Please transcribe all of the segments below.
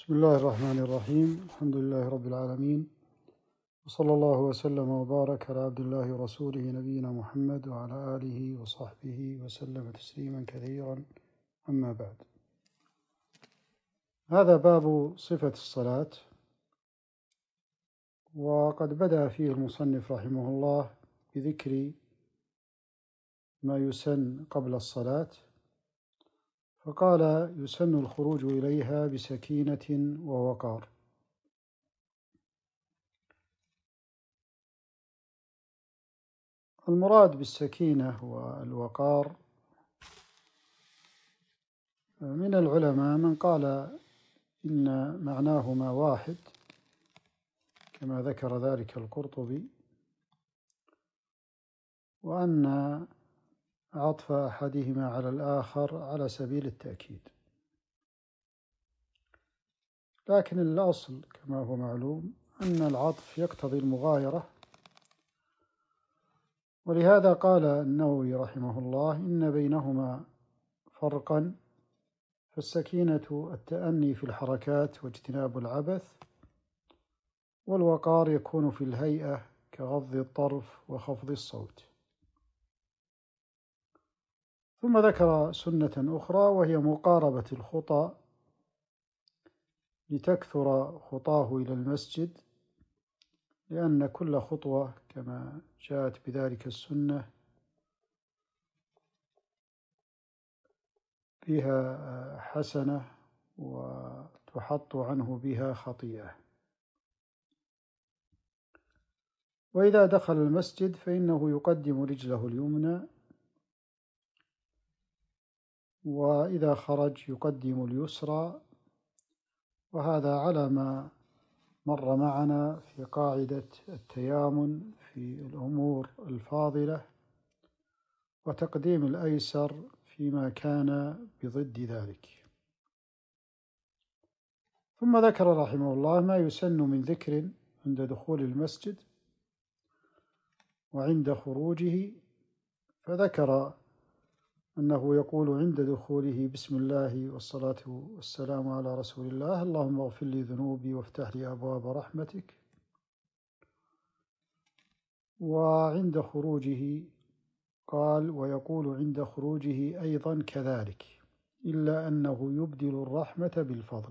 بسم الله الرحمن الرحيم. الحمد لله رب العالمين، وصلى الله وسلم وبارك على عبد الله ورسوله نبينا محمد وعلى آله وصحبه وسلم تسليما كثيرا. أما بعد، هذا باب صفة الصلاة، وقد بدأ فيه المصنف رحمه الله بذكر ما يسن قبل الصلاة، فقال: يسن الخروج إليها بسكينة ووقار. المراد بالسكينة والوقار من العلماء من قال إن معناهما واحد، كما ذكر ذلك القرطبي، وأن عطف أحدهما على الآخر على سبيل التأكيد، لكن الأصل كما هو معلوم أن العطف يقتضي المغايرة، ولهذا قال النووي رحمه الله: إن بينهما فرقا، فالسكينة التأني في الحركات واجتناب العبث، والوقار يكون في الهيئة كغض الطرف وخفض الصوت. ثم ذكر سنة أخرى، وهي مقاربة الخطى لتكثر خطاه إلى المسجد، لأن كل خطوة كما جاءت بذلك السنة فيها حسنة وتحط عنه بها خطيئة. وإذا دخل المسجد فإنه يقدم رجله اليمنى، وإذا خرج يقدم اليسرى، وهذا على ما مر معنا في قاعدة التيامن في الأمور الفاضلة، وتقديم الأيسر فيما كان بضد ذلك. ثم ذكر رحمه الله ما يسن من ذكر عند دخول المسجد وعند خروجه، فذكر أنه يقول عند دخوله: بسم الله والصلاة والسلام على رسول الله، اللهم اغفر لي ذنوبي وافتح لي أبواب رحمتك. وعند خروجه قال: ويقول عند خروجه أيضا كذلك، إلا أنه يبدل الرحمة بالفضل،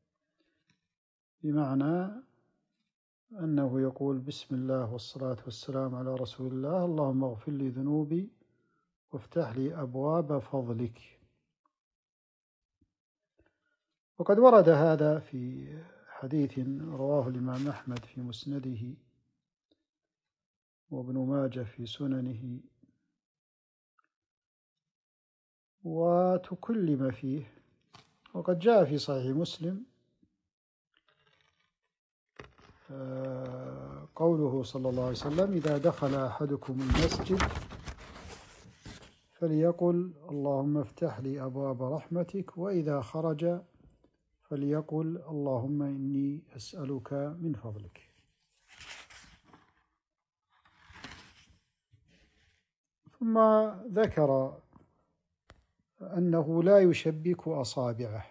بمعنى أنه يقول: بسم الله والصلاة والسلام على رسول الله، اللهم اغفر لي ذنوبي وافتح لي أبواب فضلك. وقد ورد هذا في حديث رواه الإمام أحمد في مسنده، وابن ماجه في سننه، وتكلم فيه. وقد جاء في صحيح مسلم قوله صلى الله عليه وسلم: إذا دخل أحدكم المسجد فليقل اللهم افتح لي أبواب رحمتك، وإذا خرج فليقل اللهم إني أسألك من فضلك. ثم ذكر أنه لا يشبك أصابعه،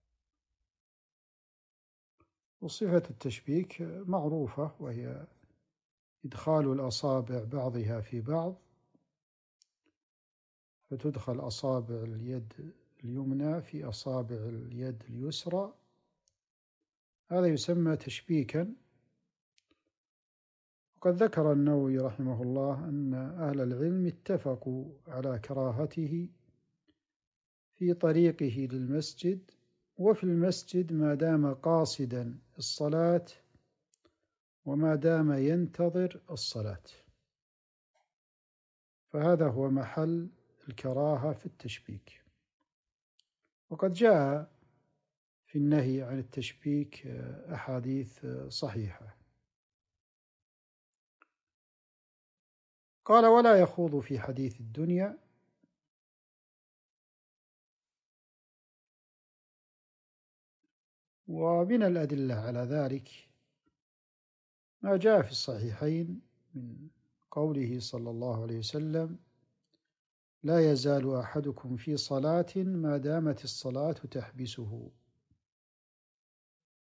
وصفة التشبيك معروفة، وهي إدخال الأصابع بعضها في بعض، فتدخل أصابع اليد اليمنى في أصابع اليد اليسرى، هذا يسمى تشبيكا. وقد ذكر النووي رحمه الله أن أهل العلم اتفقوا على كراهته في طريقه للمسجد وفي المسجد ما دام قاصدا الصلاة وما دام ينتظر الصلاة، فهذا هو محل الكراهة في التشبيك. وقد جاء في النهي عن التشبيك أحاديث صحيحة. قال: ولا يخوض في حديث الدنيا. ومن الأدلة على ذلك ما جاء في الصحيحين من قوله صلى الله عليه وسلم: لا يزال أحدكم في صلاة ما دامت الصلاة تحبسه.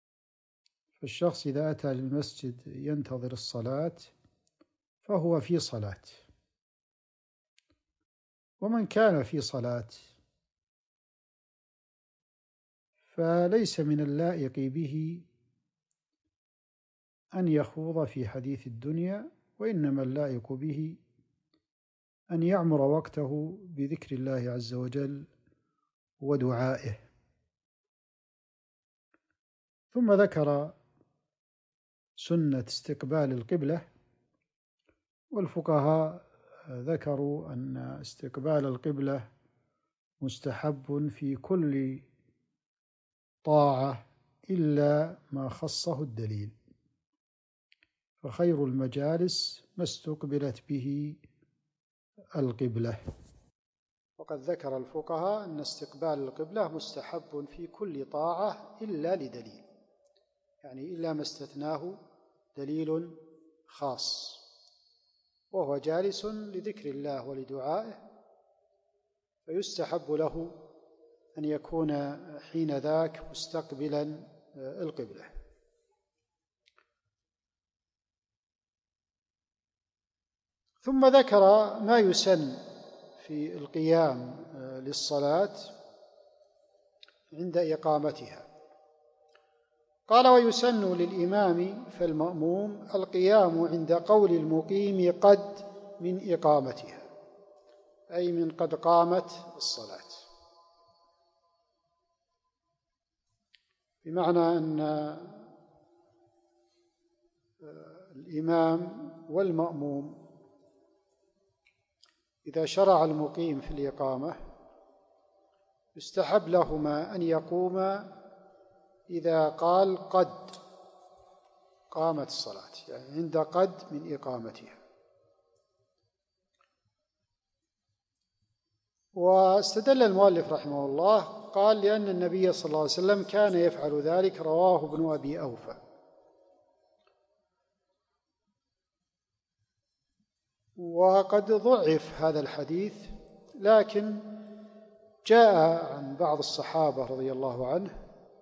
فالشخص إذا أتى للمسجد ينتظر الصلاة فهو في صلاة، ومن كان في صلاة فليس من اللائق به أن يخوض في حديث الدنيا، وإنما اللائق به أن يعمر وقته بذكر الله عز وجل ودعائه. ثم ذكر سنة استقبال القبلة، والفقهاء ذكروا أن استقبال القبلة مستحب في كل طاعة إلا ما خصه الدليل، فخير المجالس ما استقبلت به القبلة. وقد ذكر الفقهاء أن استقبال القبلة مستحب في كل طاعة إلا لدليل، يعني إلا ما استثناه دليل خاص، وهو جالس لذكر الله ولدعائه، فيستحب له أن يكون حين ذاك مستقبلا القبلة. ثم ذكر ما يسن في القيام للصلاة عند إقامتها. قال: ويسن للإمام فالمأموم القيام عند قول المقيم قد من إقامتها، أي من قد قامت الصلاة، بمعنى أن الإمام والمأموم إذا شرع المقيم في الإقامة يستحب لهما أن يقوما إذا قال قد قامت الصلاة، يعني عند قد من إقامتها. واستدل المؤلف رحمه الله قال: لأن النبي صلى الله عليه وسلم كان يفعل ذلك، رواه ابن أبي أوفى. وقد ضعف هذا الحديث، لكن جاء عن بعض الصحابة رضي الله عنه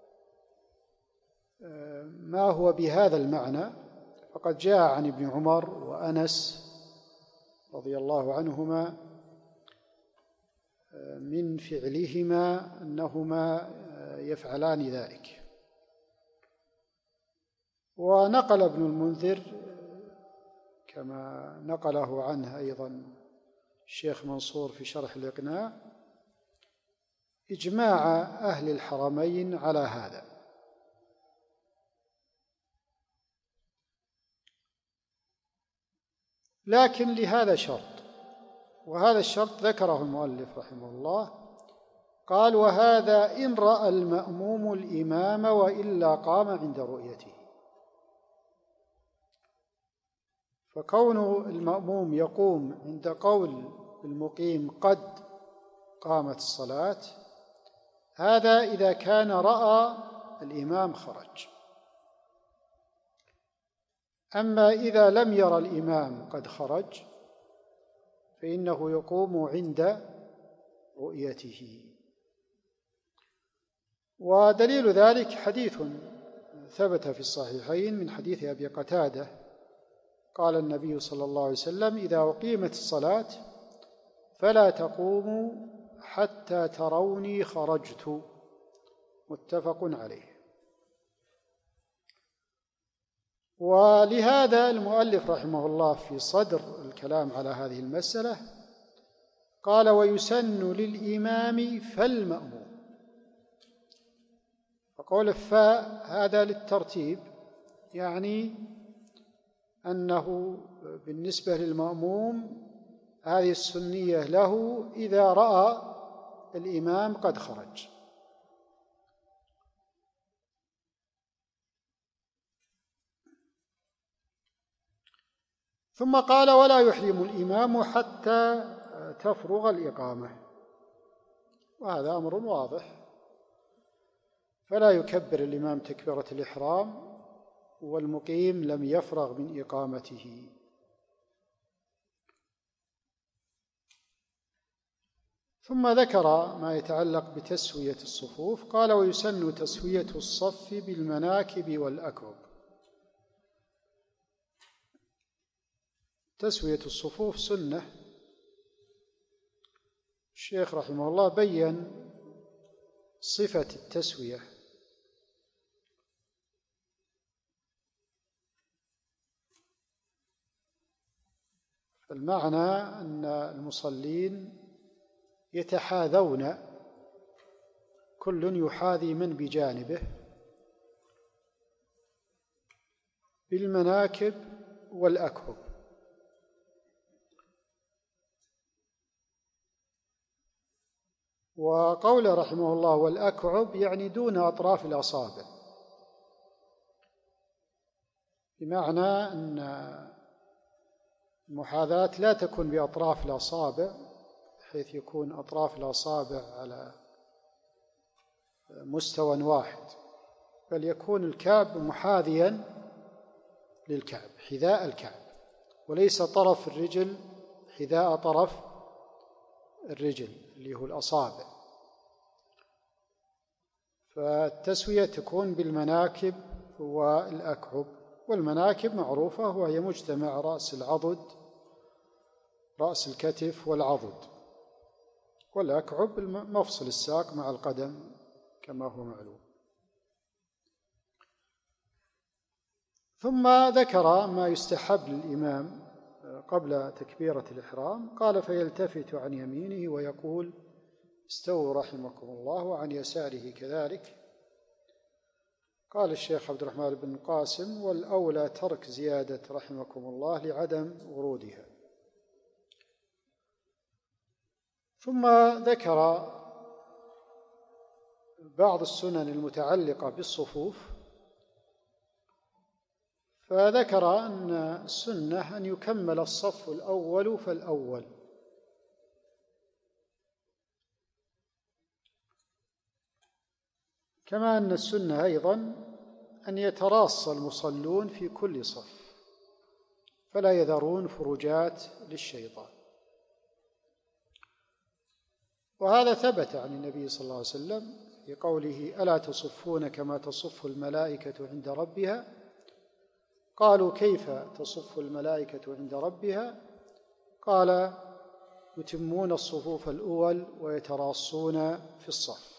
ما هو بهذا المعنى، فقد جاء عن ابن عمر وأنس رضي الله عنهما من فعلهما أنهما يفعلان ذلك. ونقل ابن المنذر كما نقله عنه أيضا الشيخ منصور في شرح الإقناع إجماع أهل الحرمين على هذا، لكن لهذا شرط، وهذا الشرط ذكره المؤلف رحمه الله. قال: وهذا إن رأى المأموم الإمام وإلا قام عند رؤيته. فكون المأموم يقوم عند قول المقيم قد قامت الصلاة، هذا إذا كان رأى الإمام خرج. أما إذا لم يرى الإمام قد خرج فإنه يقوم عند رؤيته. ودليل ذلك حديث ثبت في الصحيحين من حديث أبي قتادة قال النبي صلى الله عليه وسلم: إذا أقيمت الصلاة فلا تقوموا حتى تروني خرجت. متفق عليه. ولهذا المؤلف رحمه الله في صدر الكلام على هذه المسألة قال: ويسن للإمام فالمأموم. فقول الفاء هذا للترتيب، يعني أنه بالنسبة للمأموم هذه السنية له إذا رأى الإمام قد خرج. ثم قال: ولا يحرم الإمام حتى تفرغ الإقامة. وهذا أمر واضح، فلا يكبر الإمام تكبيرة الإحرام والمقيم لم يفرغ من إقامته. ثم ذكر ما يتعلق بتسوية الصفوف. قال: ويسن تسوية الصف بالمناكب والأكب. تسوية الصفوف سنة. الشيخ رحمه الله بين صفة التسوية، المعنى أن المصلين يتحاذون، كل يحاذي من بجانبه بالمناكب والأكعب. وقوله رحمه الله والأكعب يعني دون أطراف الأصابع، بمعنى أن المحاذاة لا تكون بأطراف الأصابع حيث يكون أطراف الأصابع على مستوى واحد، بل يكون الكعب محاذيا للكعب حذاء الكعب، وليس طرف الرجل حذاء طرف الرجل اللي هو الأصابع. فالتسوية تكون بالمناكب والأكعب، والمناكب معروفة وهي مجتمع رأس العضد، رأس الكتف والعضد، والأكعب مفصل الساق مع القدم كما هو معلوم. ثم ذكر ما يستحب للإمام قبل تكبيرة الإحرام، قال فيلتفت عن يمينه ويقول استووا رحمكم الله، وعن يساره كذلك. قال الشيخ عبد الرحمن بن قاسم والأولى ترك زيادة رحمكم الله لعدم ورودها. ثم ذكر بعض السنن المتعلقة بالصفوف، فذكر أن السنة أن يكمل الصف الأول فالأول، كما أن السنة أيضا أن يتراص المصلون في كل صف فلا يذرون فروجات للشيطان. وهذا ثبت عن النبي صلى الله عليه وسلم في قوله ألا تصفون كما تصف الملائكة عند ربها؟ قالوا كيف تصف الملائكة عند ربها؟ قال يتمون الصفوف الأول ويتراصون في الصف.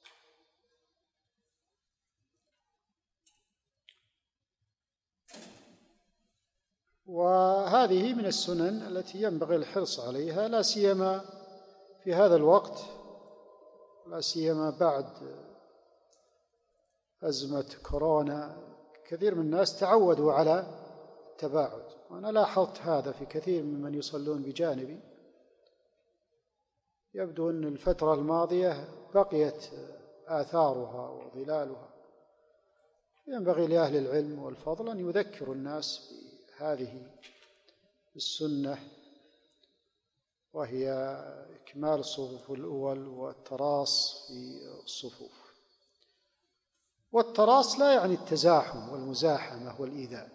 وهذه من السنن التي ينبغي الحرص عليها، لا سيما في هذا الوقت، لا سيما بعد أزمة كورونا. كثير من الناس تعودوا على التباعد، وأنا لاحظت هذا في كثير ممن يصلون بجانبي. يبدو أن الفترة الماضية بقيت آثارها وظلالها. ينبغي لأهل العلم والفضل أن يذكروا الناس بهذه السنة، وهي إكمال الصفوف الأول والتراص في الصفوف. والتراص لا يعني التزاحم والمزاحمة والإيذاء،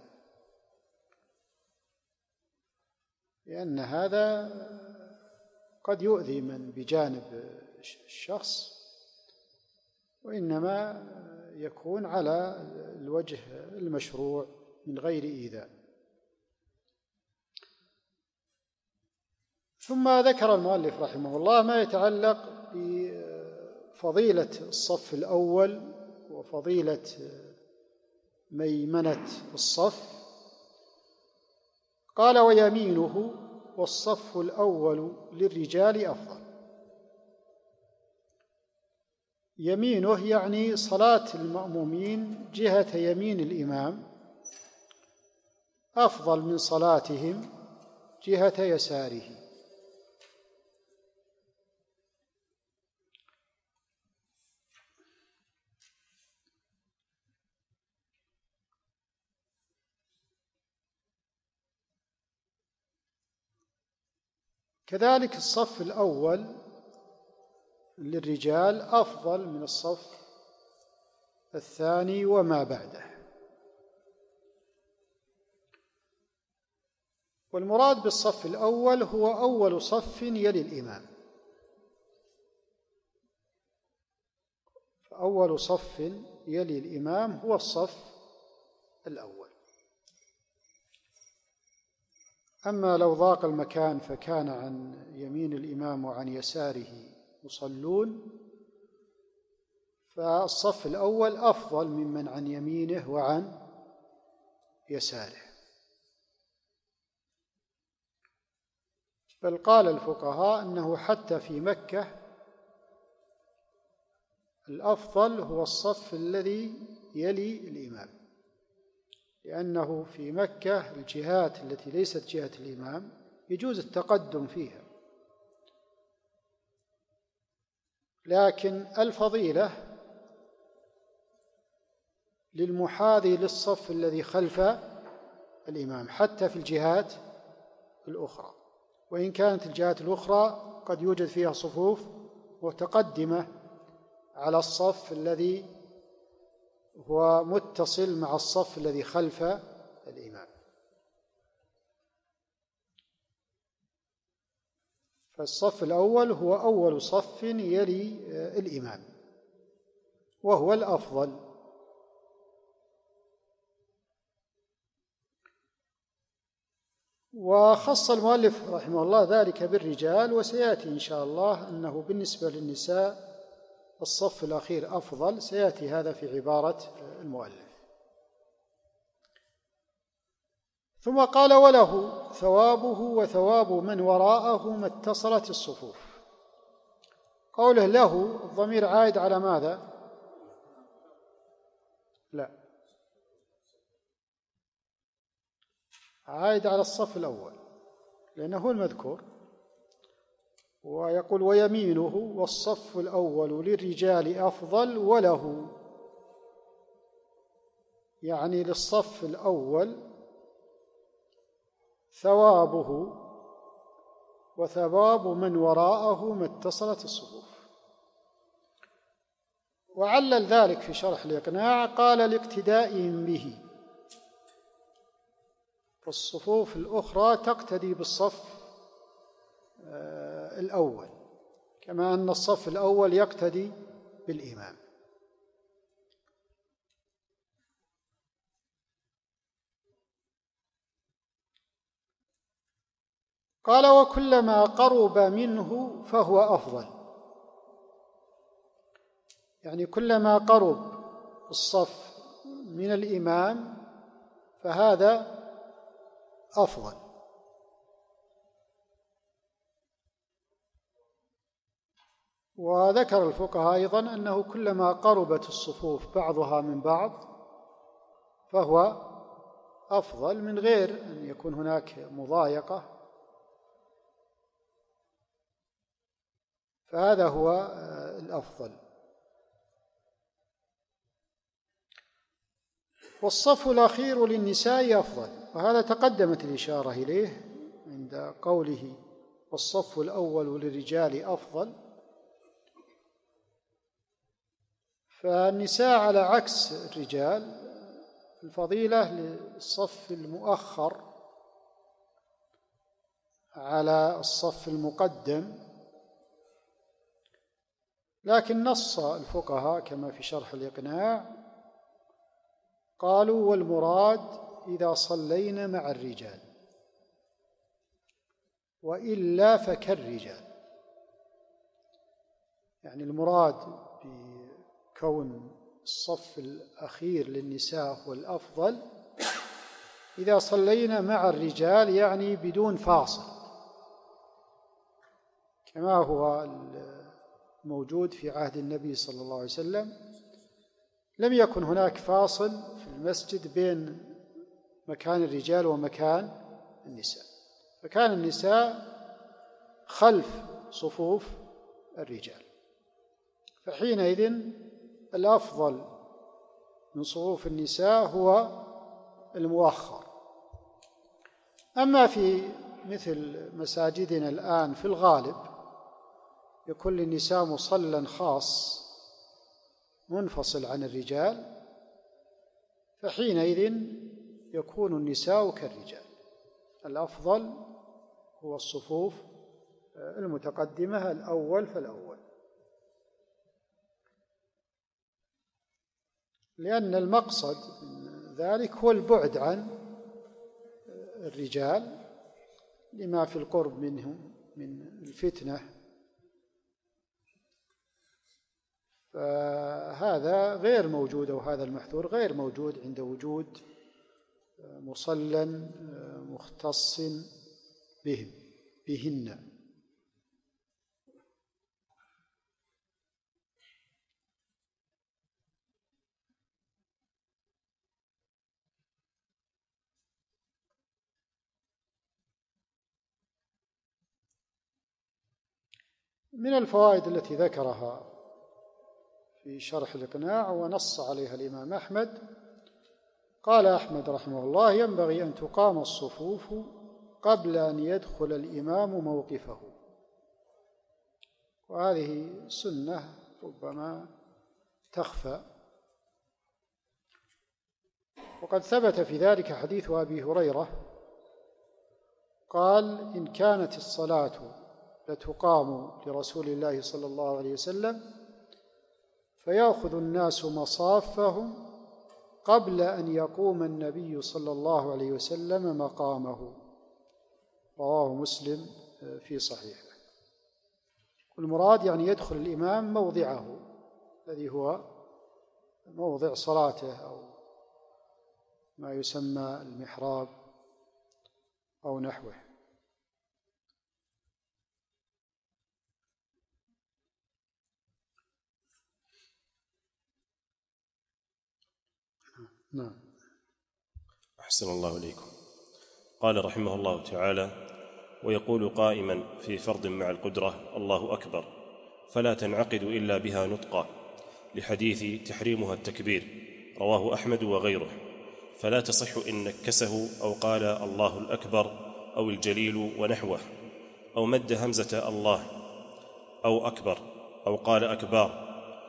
لأن هذا قد يؤذي من بجانب الشخص، وإنما يكون على الوجه المشروع من غير إيذاء. ثم ذكر المؤلف رحمه الله ما يتعلق بفضيلة الصف الأول وفضيلة ميمنة الصف. قال ويمينه والصف الأول للرجال أفضل. يمينه يعني صلاة المأمومين جهة يمين الإمام أفضل من صلاتهم جهة يساره. كذلك الصف الأول للرجال أفضل من الصف الثاني وما بعده. والمراد بالصف الأول هو أول صف يلي الإمام، فأول صف يلي الإمام هو الصف الأول. أما لو ضاق المكان فكان عن يمين الإمام وعن يساره يصلون، فالصف الأول أفضل ممن عن يمينه وعن يساره. بل قال الفقهاء أنه حتى في مكة الأفضل هو الصف الذي يلي الإمام، لأنه في مكة الجهات التي ليست جهة الإمام يجوز التقدم فيها، لكن الفضيلة للمحاذي للصف الذي خلف الإمام حتى في الجهات الأخرى، وإن كانت الجهات الأخرى قد يوجد فيها صفوف متقدمة على الصف الذي هو متصل مع الصف الذي خلف الإمام. فالصف الأول هو أول صف يلي الإمام وهو الأفضل. وخص المؤلف رحمه الله ذلك بالرجال، وسيأتي إن شاء الله أنه بالنسبة للنساء الصف الأخير أفضل، سيأتي هذا في عبارة المؤلف. ثم قال: وله ثوابه وثواب من وراءه ما اتصلت الصفوف. قوله له الضمير عائد على ماذا؟ لا، عائد على الصف الأول لأنه هو المذكور. ويقول: ويمينه والصف الأول للرجال أفضل وله، يعني للصف الأول ثوابه وثواب من وراءه ما اتصلت الصفوف. وعلل ذلك في شرح الإقناع، قال: لاقتدائهم به، فالصفوف الأخرى تقتدي بالصف الأول كما أن الصف الأول يقتدي بالإمام. قال: وكلما قرب منه فهو أفضل، يعني كلما قرب الصف من الإمام فهذا أفضل. وذكر الفقهاء أيضا أنه كلما قربت الصفوف بعضها من بعض فهو أفضل من غير أن يكون هناك مضايقة، فهذا هو الأفضل. والصف الأخير للنساء أفضل، وهذا تقدمت الإشارة إليه عند قوله: والصف الأول للرجال أفضل. فالنساء على عكس الرجال الفضيلة للصف المؤخر على الصف المقدم، لكن نص الفقهاء كما في شرح الإقناع، قالوا: والمراد إذا صلينا مع الرجال، وإلا فكالرجال. يعني المراد بكون الصف الأخير للنساء هو الأفضل إذا صلينا مع الرجال، يعني بدون فاصل، كما هو موجود في عهد النبي صلى الله عليه وسلم. لم يكن هناك فاصل في المسجد بين مكان الرجال ومكان النساء، فكان النساء خلف صفوف الرجال، فحينئذ الأفضل من صفوف النساء هو المؤخر. أما في مثل مساجدنا الآن في الغالب يكون للنساء مصلى خاص منفصل عن الرجال، فحينئذ يكون النساء كالرجال. الأفضل هو الصفوف المتقدمة الأول فالأول، لأن المقصد من ذلك هو البعد عن الرجال لما في القرب منهم من الفتنة، فهذا غير موجود، أو هذا المحذور غير موجود عند وجود مصلى مختص بهن. من الفوائد التي ذكرها في شرح الإقناع ونص عليها الإمام أحمد، قال أحمد رحمه الله: ينبغي أن تقام الصفوف قبل أن يدخل الإمام موقفه. وهذه سنة ربما تخفى، وقد ثبت في ذلك حديث أبي هريرة قال: إن كانت الصلاة لتقام لرسول الله صلى الله عليه وسلم فيأخذ الناس مصافهم قبل أن يقوم النبي صلى الله عليه وسلم مقامه. رواه مسلم في صحيحه. والمراد يعني يدخل الإمام موضعه الذي هو موضع صلاته، أو ما يسمى المحراب أو نحوه. نعم. أحسن الله إليكم. قال رحمه الله تعالى: ويقول قائما في فرض مع القدرة: الله أكبر، فلا تنعقد إلا بها نطقا، لحديث تحريمها التكبير، رواه أحمد وغيره، فلا تصح إن نكسه أو قال الله الأكبر أو الجليل ونحوه، أو مد همزة الله أو أكبر، أو قال أكبار،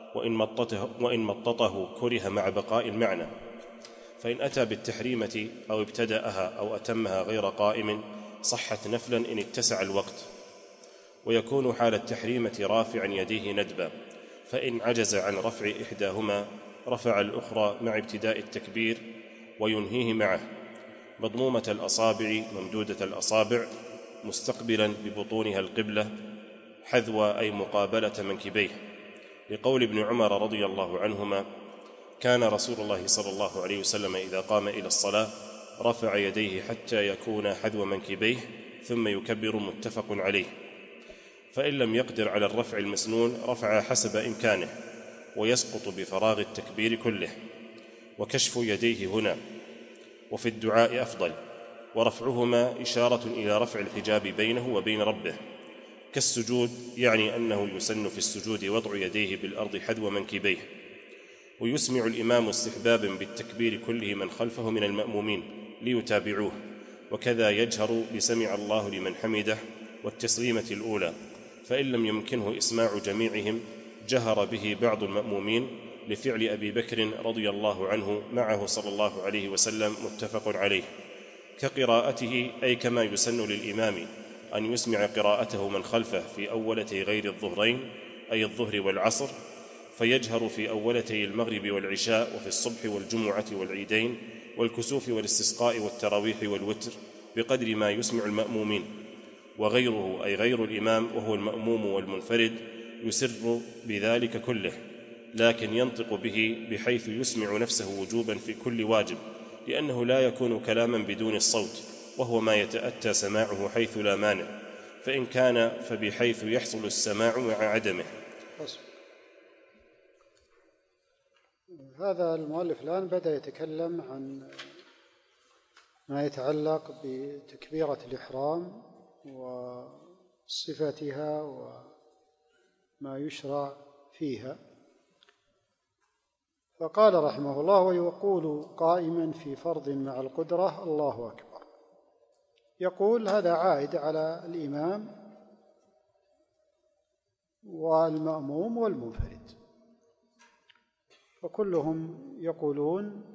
وإن مططه كره مع بقاء المعنى. فإن أتى بالتحريمة أو ابتدأها أو أتمها غير قائم صحت نفلا إن اتسع الوقت، ويكون حال التحريمة رافعا يديه ندبا، فإن عجز عن رفع إحداهما رفع الأخرى مع ابتداء التكبير وينهيه معه، مضمومة الأصابع ممدودة الأصابع مستقبلا ببطونها القبلة، حذو أي مقابلة منكبيه، لقول ابن عمر رضي الله عنهما: كان رسول الله صلى الله عليه وسلم إذا قام إلى الصلاة رفع يديه حتى يكون حذو منكبيه ثم يكبر، متفق عليه. فإن لم يقدر على الرفع المسنون رفع حسب إمكانه، ويسقط بفراغ التكبير كله، وكشف يديه هنا وفي الدعاء أفضل، ورفعهما إشارة إلى رفع الحجاب بينه وبين ربه، كالسجود، يعني أنه يسن في السجود وضع يديه بالأرض حذو منكبيه. ويسمع الإمام استحبابا بالتكبير كله من خلفه من المأمومين ليتابعوه، وكذا يجهر بسمع الله لمن حمده والتسليمة الأولى، فإن لم يمكنه إسماع جميعهم جهر به بعض المأمومين، لفعل أبي بكر رضي الله عنه معه صلى الله عليه وسلم، متفق عليه، كقراءته، أي كما يسن للإمام أن يسمع قراءته من خلفه في أولتي غير الظهرين، أي الظهر والعصر، فيجهر في أولتي المغرب والعشاء، وفي الصبح والجمعة والعيدين والكسوف والاستسقاء والتراويح والوتر، بقدر ما يسمع المأمومين. وغيره، أي غير الإمام وهو المأموم والمنفرد، يسر بذلك كله، لكن ينطق به بحيث يسمع نفسه وجوبا في كل واجب، لأنه لا يكون كلاما بدون الصوت، وهو ما يتأتى سماعه حيث لا مانع، فإن كان فبحيث يحصل السماع مع عدمه. هذا المؤلف الآن بدأ يتكلم عن ما يتعلق بتكبيرة الإحرام وصفتها وما يشرع فيها. فقال رحمه الله: ويقول قائما في فرض مع القدرة: الله أكبر. يقول هذا عائد على الإمام والمأموم والمنفرد، فكلهم يقولون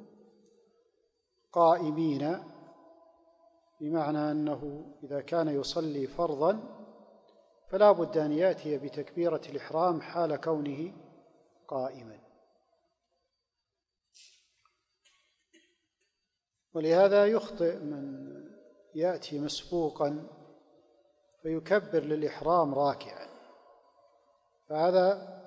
قائمين، بمعنى أنه إذا كان يصلي فرضا فلا بد أن يأتي بتكبيرة الإحرام حال كونه قائما. ولهذا يخطئ من يأتي مسبوقا فيكبر للإحرام راكعا، فهذا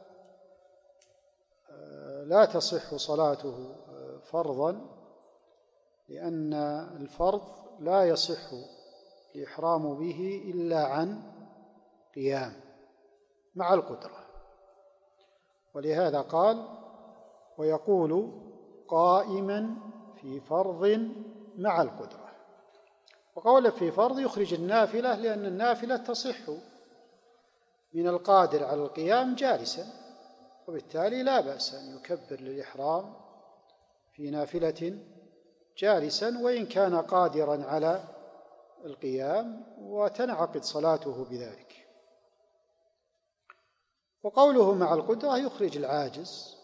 لا تصح صلاته فرضا، لأن الفرض لا يصح الإحرام به إلا عن قيام مع القدرة. ولهذا قال: ويقول قائما في فرض مع القدرة. وقول في فرض يخرج النافلة، لأن النافلة تصح من القادر على القيام جالسا، وبالتالي لا بأس أن يكبر للإحرام في نافلة جالسا وإن كان قادرا على القيام، وتنعقد صلاته بذلك. وقوله مع القدرة يخرج العاجز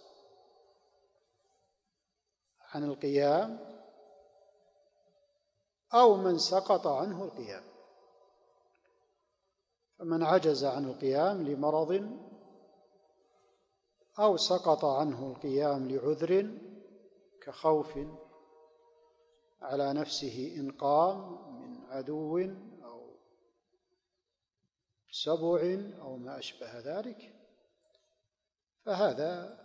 عن القيام أو من سقط عنه القيام. فمن عجز عن القيام لمرض أو سقط عنه القيام لعذر كخوف على نفسه إن قام من عدو أو سبع أو ما أشبه ذلك، فهذا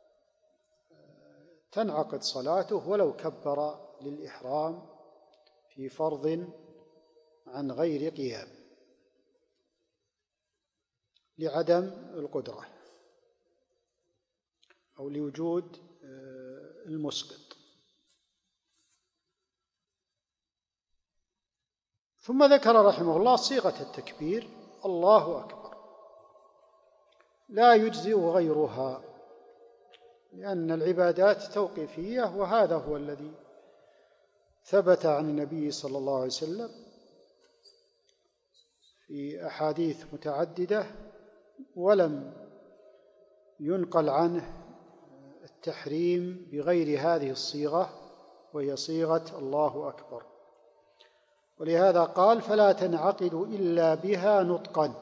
تنعقد صلاته ولو كبر للإحرام في فرض عن غير قيام لعدم القدرة أو لوجود المسقط. ثم ذكر رحمه الله صيغة التكبير: الله أكبر، لا يجزئ غيرها، لأن العبادات توقيفية، وهذا هو الذي ثبت عن النبي صلى الله عليه وسلم في أحاديث متعددة، ولم ينقل عنه التحريم بغير هذه الصيغة، وهي صيغة الله أكبر. ولهذا قال: فلا تنعقد إلا بها نطقا،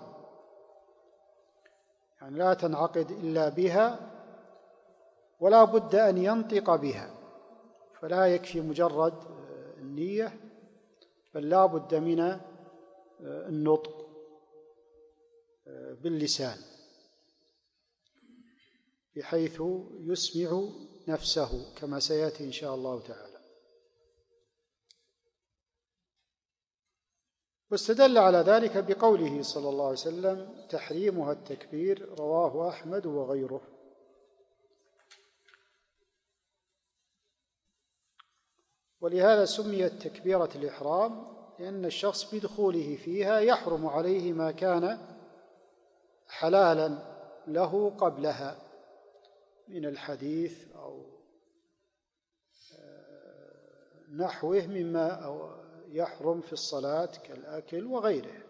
يعني لا تنعقد إلا بها، ولا بد أن ينطق بها، فلا يكفي مجرد النية، بل لا بد من النطق باللسان بحيث يسمع نفسه، كما سيأتي إن شاء الله تعالى. واستدل على ذلك بقوله صلى الله عليه وسلم: تحريمها التكبير، رواه أحمد وغيره. ولهذا سميت تكبيرة الإحرام، لأن الشخص بدخوله فيها يحرم عليه ما كان حلالا له قبلها من الحديث أو نحوه مما يحرم في الصلاة كالأكل وغيره.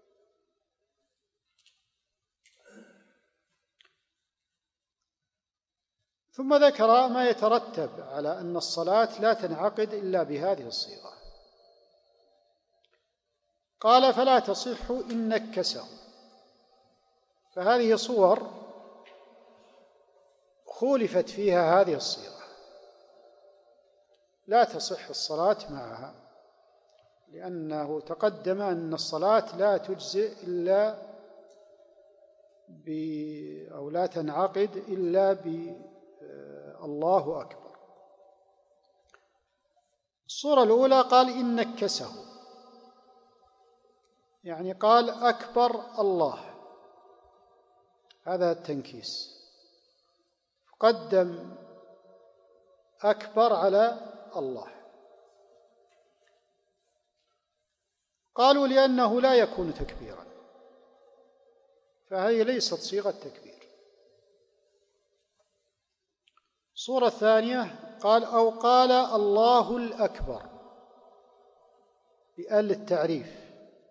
ثم ذكر ما يترتب على أن الصلاة لا تنعقد إلا بهذه الصيغة. قال: فلا تصح إن نكسه. فهذه صور خولفت فيها هذه الصيغة، لا تصح الصلاة معها، لأنه تقدم أن الصلاة لا تجزئ إلا أو لا تنعقد إلا الله أكبر. الصورة الأولى قال: إن نكسه، يعني قال أكبر الله، هذا التنكيس، قدم أكبر على الله. قالوا لأنه لا يكون تكبيرا، فهذه ليست صيغة تكبير. الصورة الثانية قال: أو قال الله الأكبر بأل التعريف،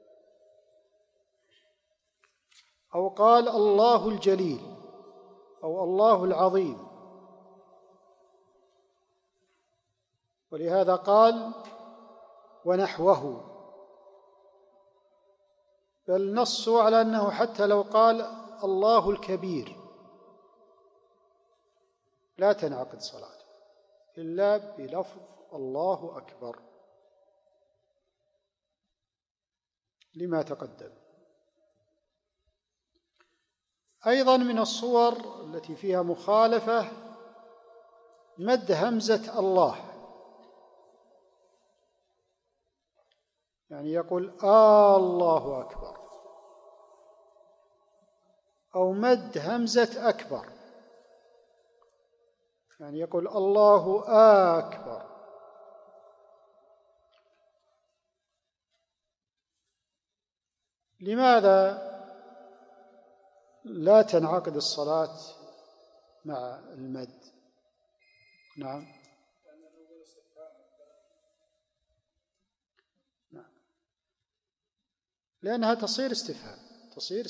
أو قال الله الجليل أو الله العظيم. ولهذا قال: ونحوه، بل نصوا على أنه حتى لو قال الله الكبير لا تنعقد صلاته إلا بلفظ الله أكبر لما تقدم. أيضا من الصور التي فيها مخالفة مد همزة الله، يعني يقول الله أكبر، أو مد همزة أكبر، يعني يقول الله أكبر. لماذا لا تنعقد الصلاة مع المد؟ نعم. لأنها تصير استفهام، تصير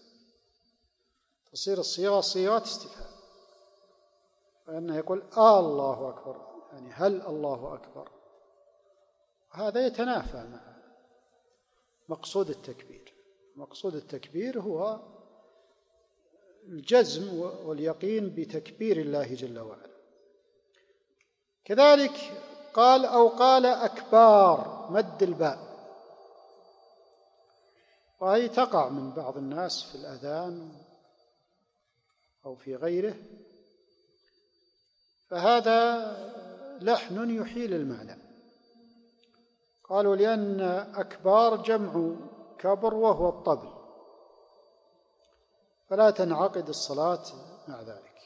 الصيغة صيغة استفهام، فإنه يقول الله أكبر، يعني هل الله أكبر؟ هذا يتنافى مع مقصود التكبير. مقصود التكبير هو الجزم واليقين بتكبير الله جل وعلا. كذلك قال أو قال أكبار، مد الباء، وهي تقع من بعض الناس في الأذان أو في غيره، فهذا لحن يحيل المعنى. قالوا لأن أكبار جمع كبر وهو الطبل، فلا تنعقد الصلاة مع ذلك.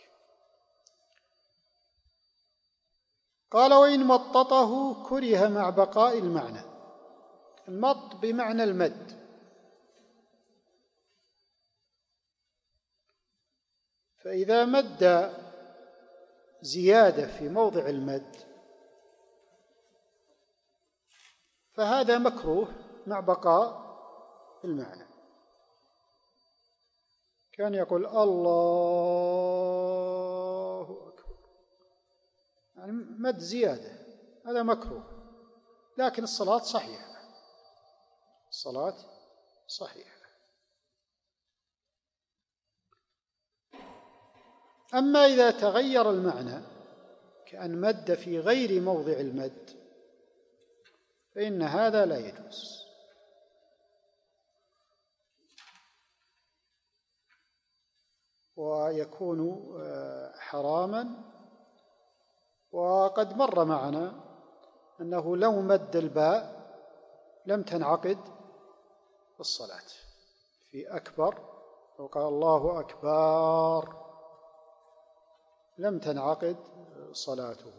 قال وإن مططه كره مع بقاء المعنى. المط بمعنى المد، فإذا مد زيادة في موضع المد فهذا مكروه مع بقاء المعنى. كان يقول الله أكبر، يعني مد زيادة، هذا مكروه، لكن الصلاة صحيحة، الصلاة صحيحة. أما إذا تغير المعنى كأن مد في غير موضع المد فإن هذا لا يجوز. ويكون حراما. وقد مر معنا أنه لو مد الباء لم تنعقد الصلاة في أكبر، لو قال الله أكبر لم تنعقد صلاته.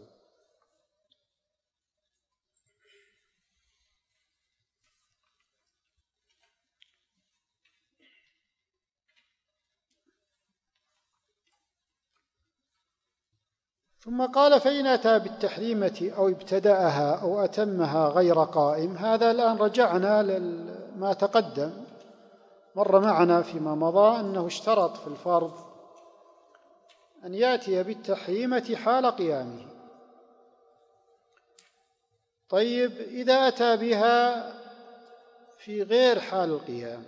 ثم قال فإن أتى بالتحريمة أو ابتدأها أو أتمها غير قائم. هذا الآن رجعنا لما تقدم، مر معنا فيما مضى أنه اشترط في الفرض أن يأتي بالتحريمة حال قيامه. طيب إذا أتى بها في غير حال القيام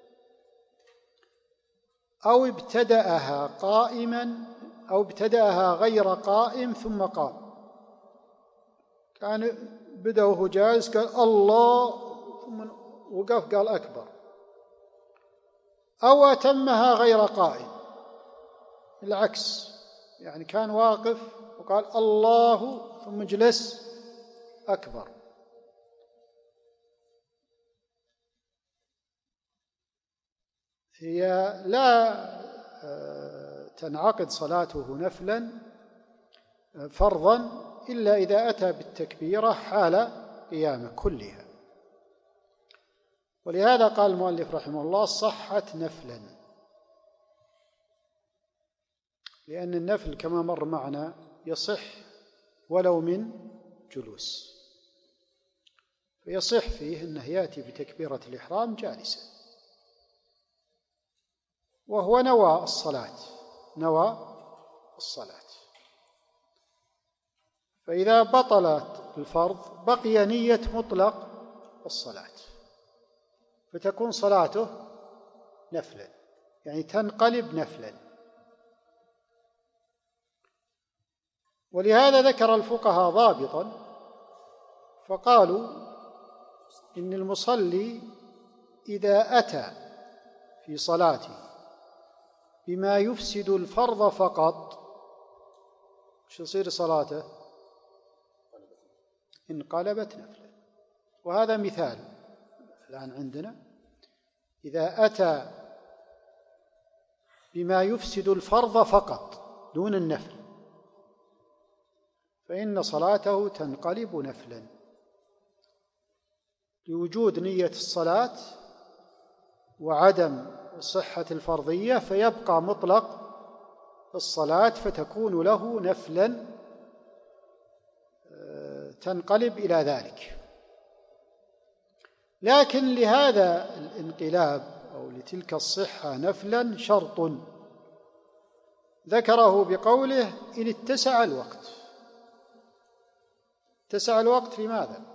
أو ابتدأها قائما أو ابتدأها غير قائم ثم قام، كان بدأ وهو جالس قال الله ثم وقف قال أكبر، أو أتمها غير قائم العكس، يعني كان واقف وقال الله ثم جلس أكبر، هي لا تنعقد صلاته نفلا فرضا إلا إذا أتى بالتكبيرة حال قيامه كلها. ولهذا قال المؤلف رحمه الله صحت نفلا، لأن النفل كما مر معنا يصح ولو من جلوس، فيصح فيه أنه يأتي بتكبيرة الإحرام جالسا، وهو نوى الصلاة، نوى الصلاة. فإذا بطلت الفرض بقي نية مطلق الصلاة، فتكون صلاته نفلا، يعني تنقلب نفلا. ولهذا ذكر الفقهاء ضابطا فقالوا إن المصلي إذا أتى في صلاته بما يفسد الفرض فقط، وش يصير صلاته؟ انقلبت نفلا. وهذا مثال الآن عندنا، إذا أتى بما يفسد الفرض فقط دون النفل فإن صلاته تنقلب نفلا لوجود نية الصلاة وعدم صحة الفرضية، فيبقى مطلق الصلاة فتكون له نفلا تنقلب إلى ذلك. لكن لهذا الانقلاب أو لتلك الصحة نفلا شرط ذكره بقوله إن اتسع الوقت. اتسع الوقت لماذا؟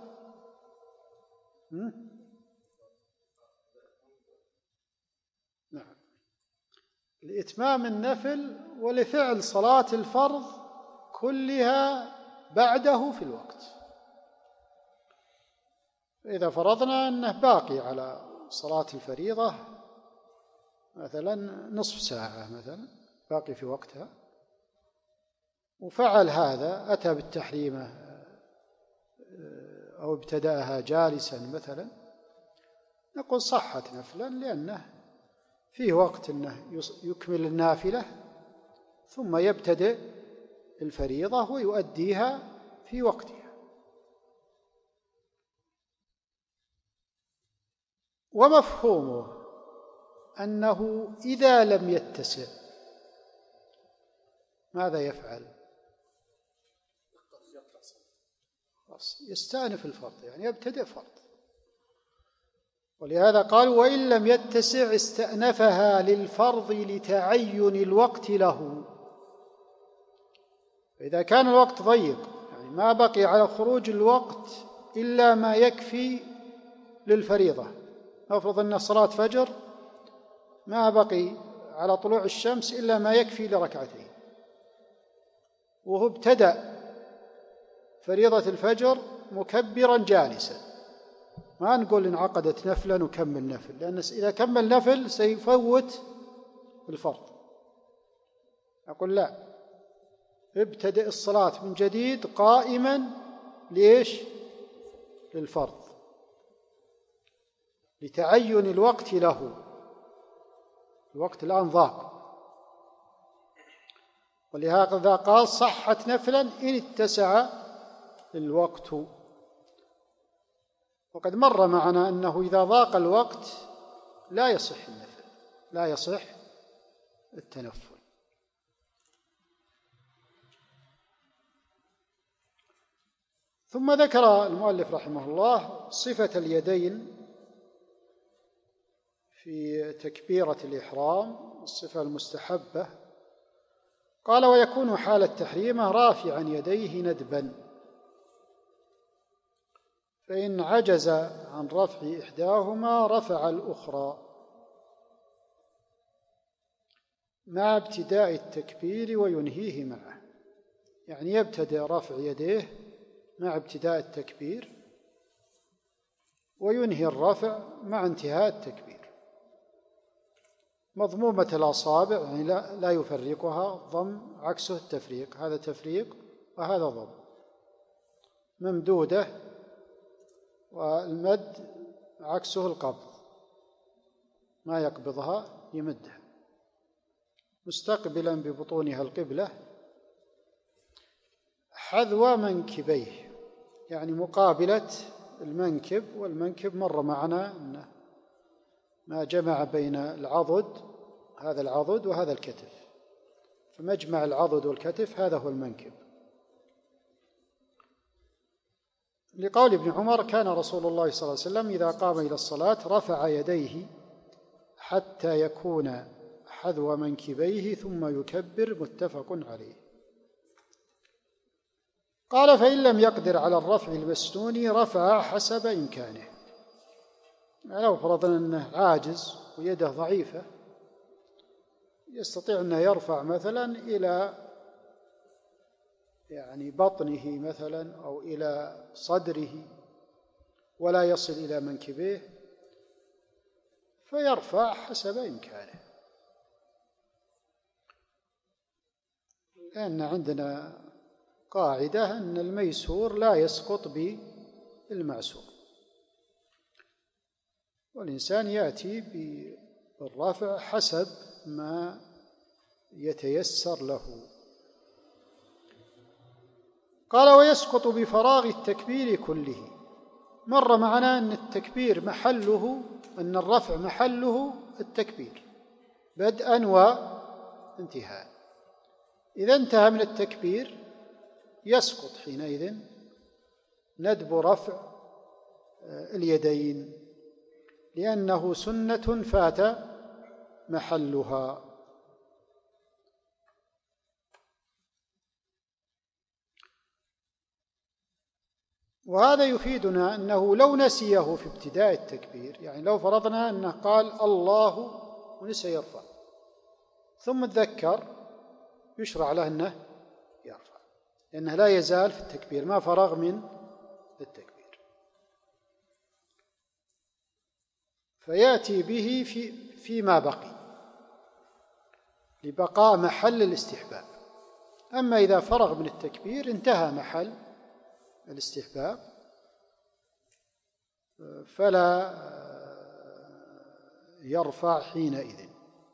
نعم، لإتمام النفل ولفعل صلاة الفرض كلها بعده في الوقت. إذا فرضنا أنه باقي على صلاة الفريضة مثلا نصف ساعة مثلا باقي في وقتها، وفعل هذا، أتى بالتحريمة أو ابتدأها جالسا مثلا، نقول صحت نفلا لأنه فيه وقت أنه يكمل النافلة ثم يبتدئ الفريضة ويؤديها في وقتها. ومفهومه أنه إذا لم يتسع ماذا يفعل؟ يستأنف الفرض، يعني يبتدئ فرض. ولهذا قال وإن لم يتسع استأنفها للفرض لتعين الوقت له. فإذا كان الوقت ضيق، يعني ما بقي على خروج الوقت إلا ما يكفي للفريضة، نفرض أن صلاة فجر ما بقي على طلوع الشمس إلا ما يكفي لركعتين، وهو ابتدأ فريضة الفجر مكبرا جالسا، ما نقول انعقدت نفلا نكمل نفل، لأن إذا كمل نفل سيفوت الفرض. أقول لا، ابتدئ الصلاة من جديد قائما. ليش؟ للفرض، لتعين الوقت له. الوقت الآن ضاق، ولهذا قال صحت نفلا إن اتسع الوقت. وقد مر معنا أنه إذا ضاق الوقت لا يصح النفل، لا يصح التنفل. ثم ذكر المؤلف رحمه الله صفة اليدين في تكبيرة الإحرام، الصفة المستحبة. قال ويكون حال التحريمة رافعا يديه ندبا، فإن عجز عن رفع إحداهما رفع الأخرى مع ابتداء التكبير وينهيه معه، يعني يبتدئ رفع يديه مع ابتداء التكبير وينهي الرفع مع انتهاء التكبير. مضمومة الأصابع، يعني لا يفرقها، ضم عكسه التفريق، هذا تفريق وهذا ضم. ممدودة، والمد عكسه القبض، ما يقبضها يمدها. مستقبلا ببطونها القبلة حذو منكبيه، يعني مقابلة المنكب، والمنكب مر معنا أنه ما جمع بين العضد، هذا العضد وهذا الكتف، فمجمع العضد والكتف هذا هو المنكب. لقول ابن عمر كان رسول الله صلى الله عليه وسلم إذا قام إلى الصلاة رفع يديه حتى يكون حذو منكبيه ثم يكبر، متفق عليه. قال فإن لم يقدر على الرفع المسنون رفع حسب إمكانه، يعني لو فرضنا أنه عاجز ويده ضعيفة يستطيع أنه يرفع مثلا إلى يعني بطنه مثلا أو إلى صدره ولا يصل إلى منكبيه، فيرفع حسب إمكانه. لأن عندنا قاعدة أن الميسور لا يسقط بالمعسور، والإنسان يأتي بالرفع حسب ما يتيسر له. قال ويسقط بفراغ التكبير كله. مر معنا أن التكبير محله، أن الرفع محله التكبير بدءا وانتهاء. إذا انتهى من التكبير يسقط حينئذ ندب رفع اليدين، لأنه سنة فات محلها. وهذا يفيدنا أنه لو نسيه في ابتداء التكبير، يعني لو فرضنا أنه قال الله ونسي يرفع ثم تذكر، يشرع له أنه يرفع، لأنه لا يزال في التكبير، ما فرغ من التكبير، فيأتي به فيما بقي لبقاء محل الاستحباب. أما إذا فرغ من التكبير انتهى محل الاستحباب، فلا يرفع حينئذ.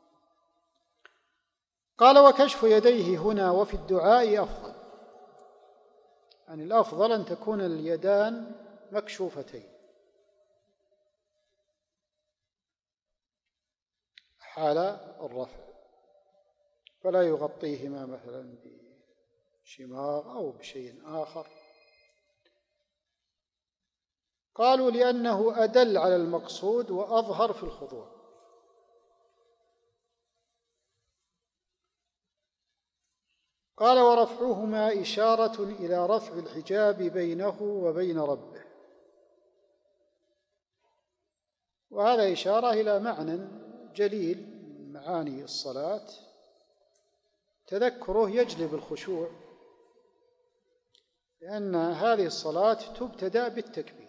قال وكشف يديه هنا وفي الدعاء أفضل، يعني الأفضل أن تكون اليدان مكشوفتين حال الرفع، فلا يغطيهما مثلا بشماغ أو بشيء آخر. قالوا لأنه أدل على المقصود وأظهر في الخضوع. قال ورفعهما إشارة إلى رفع الحجاب بينه وبين ربه، وهذا إشارة إلى معنى جليل من معاني الصلاة، تذكره يجلب الخشوع، لأن هذه الصلاة تبتدأ بالتكبير،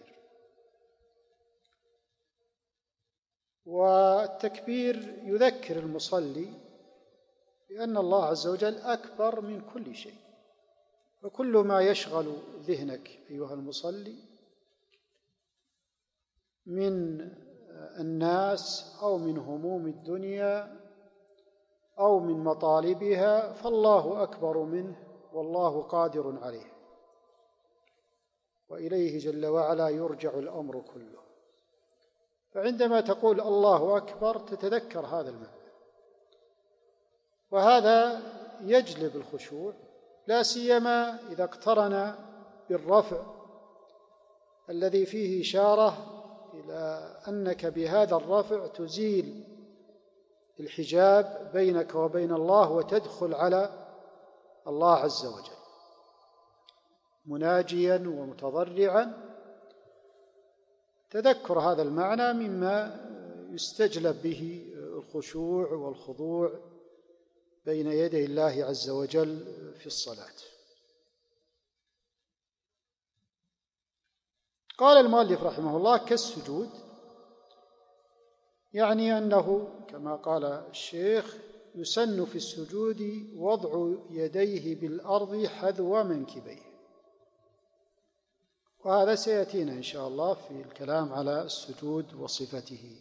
والتكبير يذكر المصلي بأن الله عز وجل أكبر من كل شيء، فكل ما يشغل ذهنك أيها المصلي من الناس أو من هموم الدنيا أو من مطالبها فالله أكبر منه والله قادر عليه، وإليه جل وعلا يرجع الأمر كله. فعندما تقول الله أكبر تتذكر هذا المعنى، وهذا يجلب الخشوع، لا سيما إذا اقترن بالرفع الذي فيه إشارة إلى أنك بهذا الرفع تزيل الحجاب بينك وبين الله وتدخل على الله عز وجل مناجيا ومتضرعا. تذكر هذا المعنى مما يستجلب به الخشوع والخضوع بين يدي الله عز وجل في الصلاة. قال المؤلف رحمه الله كالسجود، يعني أنه كما قال الشيخ يسن في السجود وضع يديه بالأرض حذو منكبيه، وهذا سيأتينا إن شاء الله في الكلام على السجود وصفته.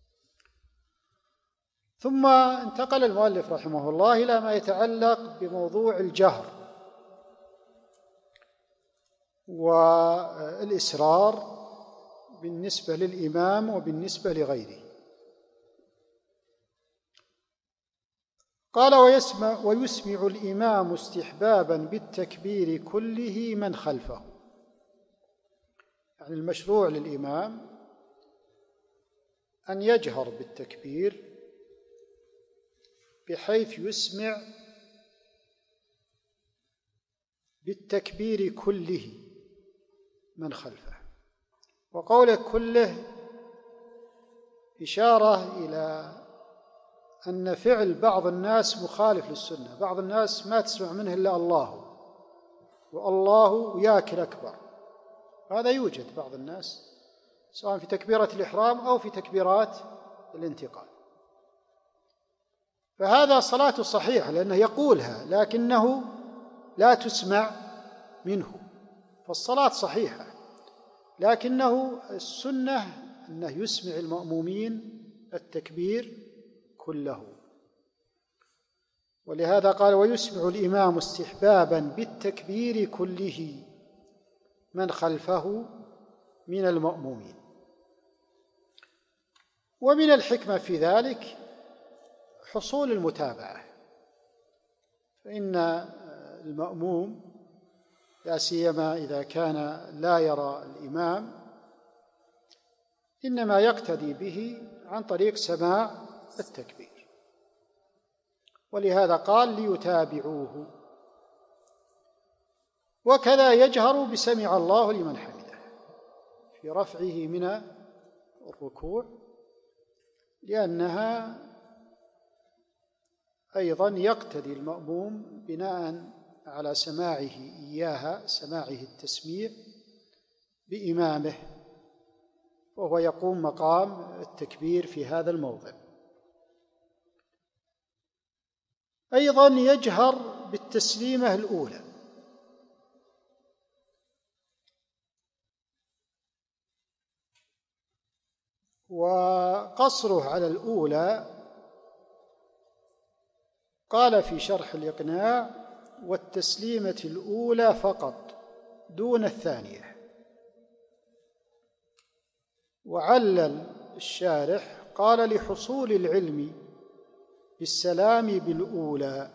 ثم انتقل المؤلف رحمه الله إلى ما يتعلق بموضوع الجهر والإسرار بالنسبة للإمام وبالنسبة لغيره. قال ويسمع الإمام استحبابا بالتكبير كله من خلفه، يعني المشروع للإمام أن يجهر بالتكبير بحيث يسمع بالتكبير كله من خلفه. وقوله كله إشارة إلى أن فعل بعض الناس مخالف للسنة، بعض الناس ما تسمع منه إلا الله والله ياكل أكبر، هذا يوجد بعض الناس سواء في تكبيرة الإحرام أو في تكبيرات الانتقال، فهذا صلاة صحيحة لأنه يقولها لكنه لا تسمع منه، فالصلاة صحيحة، لكنه السنة أنه يسمع المأمومين التكبير كله. ولهذا قال: ويسمع الإمام استحبابا بالتكبير كله من خلفه من المأمومين. ومن الحكمة في ذلك حصول المتابعة، فإن المأموم لا سيما إذا كان لا يرى الإمام إنما يقتدي به عن طريق سماع التكبير، ولهذا قال: ليتابعوه. وكذا يجهر بسمع الله لمن حمده في رفعه من الركوع، لأنها أيضا يقتدي المأموم بناء على سماعه إياها، سماعه التسميع بإمامه، وهو يقوم مقام التكبير في هذا الموضع. أيضا يجهر بالتسليمة الأولى، وقصره على الأولى قال في شرح الإقناع: والتسليمة الأولى فقط دون الثانية. وعلل الشارح قال: لحصول العلم بالسلام بالأولى،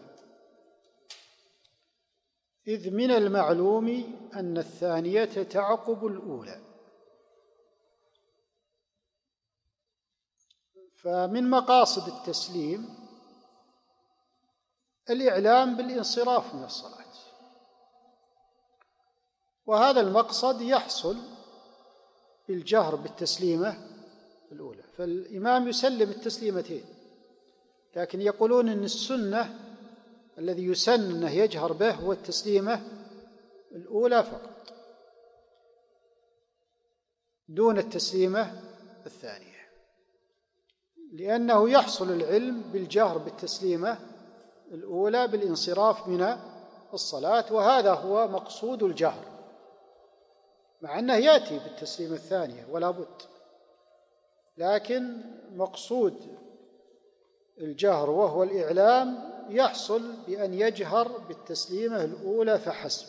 إذ من المعلوم أن الثانية تعقب الأولى. فمن مقاصد التسليم الإعلام بالانصراف من الصلاة، وهذا المقصد يحصل بالجهر بالتسليمة الأولى. فالإمام يسلم التسليمتين، لكن يقولون إن السنة الذي يسن أنه يجهر به هو التسليمة الأولى فقط دون التسليمة الثانية، لأنه يحصل العلم بالجهر بالتسليمة الأولى بالانصراف من الصلاة، وهذا هو مقصود الجهر، مع أنه يأتي بالتسليمة الثانية ولا بد، لكن مقصود الجهر وهو الإعلام يحصل بأن يجهر بالتسليمة الأولى فحسب.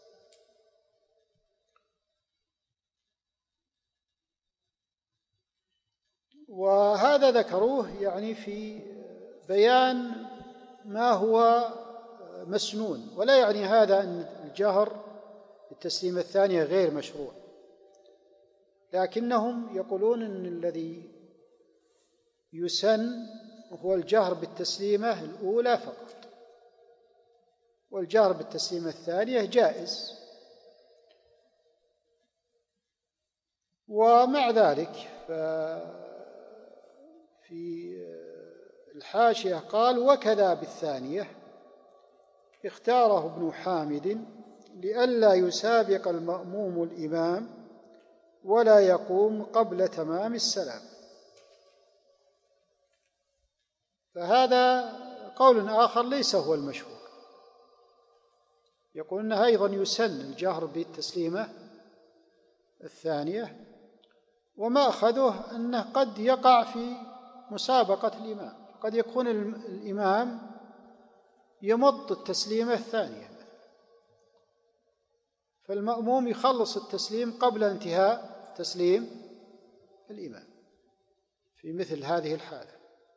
وهذا ذكروه يعني في بيان ما هو مسنون، ولا يعني هذا أن الجهر بالتسليمة الثانية غير مشروع، لكنهم يقولون أن الذي يسن هو الجهر بالتسليمة الأولى فقط، والجهر بالتسليمة الثانية جائز. ومع ذلك في الحاشية قال: وكذا بالثانية اختاره ابن حامد لئلا يسابق المأموم الإمام ولا يقوم قبل تمام السلام. فهذا قول آخر ليس هو المشهور، يقول أنه أيضا يسن الجهر بالتسليمة الثانية، وما أخذه أنه قد يقع في مسابقة الإمام، قد يكون الإمام يمط التسليمة الثانية، فالمأموم يخلص التسليم قبل انتهاء تسليم الإمام في مثل هذه الحالة،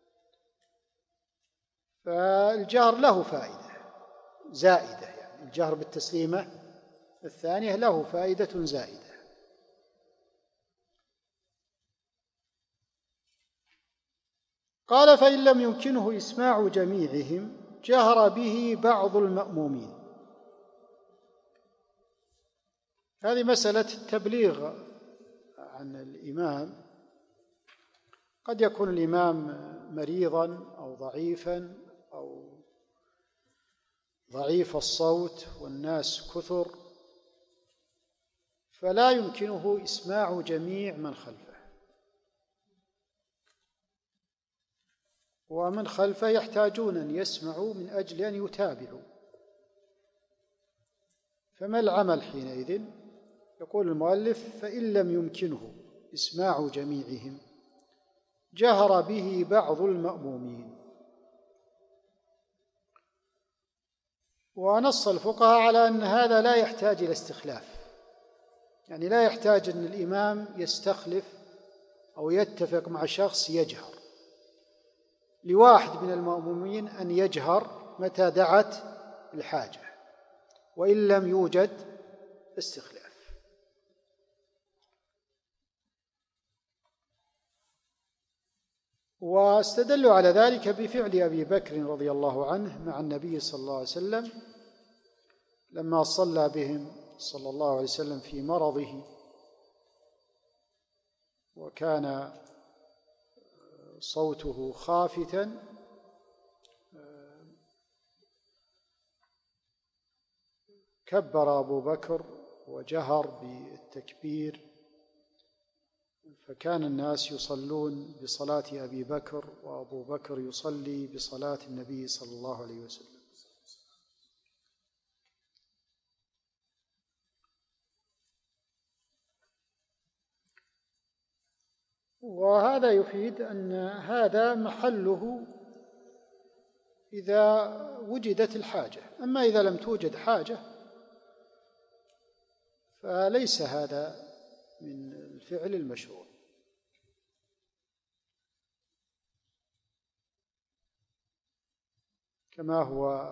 فالجهر له فائدة زائدة، يعني الجهر بالتسليمة الثانية له فائدة زائدة. قال: فإن لم يمكنه إسماع جميعهم جهر به بعض المأمومين. هذه مسألة التبليغ عن الإمام، قد يكون الإمام مريضا أو ضعيفا أو ضعيف الصوت والناس كثر، فلا يمكنه إسماع جميع من خلفه، ومن خلفه يحتاجون أن يسمعوا من أجل أن يتابعوا، فما العمل حينئذ؟ يقول المؤلف: فإن لم يمكنه إسماع جميعهم جهر به بعض المأمومين. ونص الفقهاء على أن هذا لا يحتاج إلى استخلاف، يعني لا يحتاج أن الإمام يستخلف أو يتفق مع شخص يجهر، لواحد من المأمومين أن يجهر متى دعت الحاجة وإن لم يوجد استخلاف. واستدلوا على ذلك بفعل أبي بكر رضي الله عنه مع النبي صلى الله عليه وسلم لما صلى بهم صلى الله عليه وسلم في مرضه، وكان صوته خافتا، كبر أبو بكر وجهر بالتكبير، فكان الناس يصلون بصلاة أبي بكر وأبو بكر يصلي بصلاة النبي صلى الله عليه وسلم. وهذا يفيد أن هذا محله إذا وجدت الحاجة، أما إذا لم توجد حاجة فليس هذا من الفعل المشروع. كما هو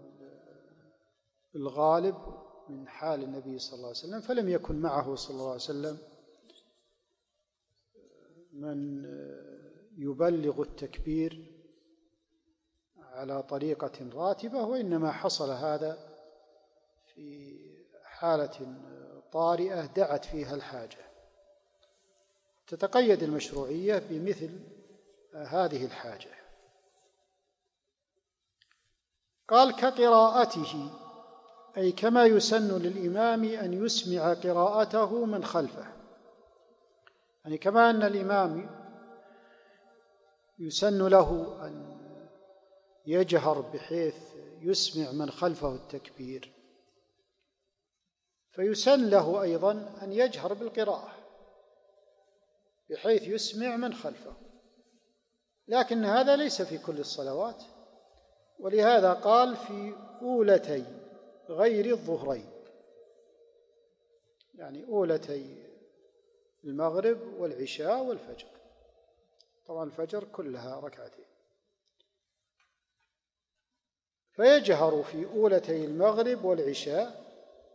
الغالب من حال النبي صلى الله عليه وسلم، فلم يكن معه صلى الله عليه وسلم من يبلغ التكبير على طريقة راتبة، وإنما حصل هذا في حالة طارئة دعت فيها الحاجة، تتقيد المشروعية بمثل هذه الحاجة. قال: كقراءته، أي كما يسن للإمام أن يسمع قراءته من خلفه، يعني كما أن الإمام يسن له أن يجهر بحيث يسمع من خلفه التكبير، فيسن له أيضا أن يجهر بالقراءة بحيث يسمع من خلفه، لكن هذا ليس في كل الصلوات، ولهذا قال: في أولتي غير الظهرين، يعني أولتي المغرب والعشاء والفجر، طبعا الفجر كلها ركعتين، فيجهر في أولتي المغرب والعشاء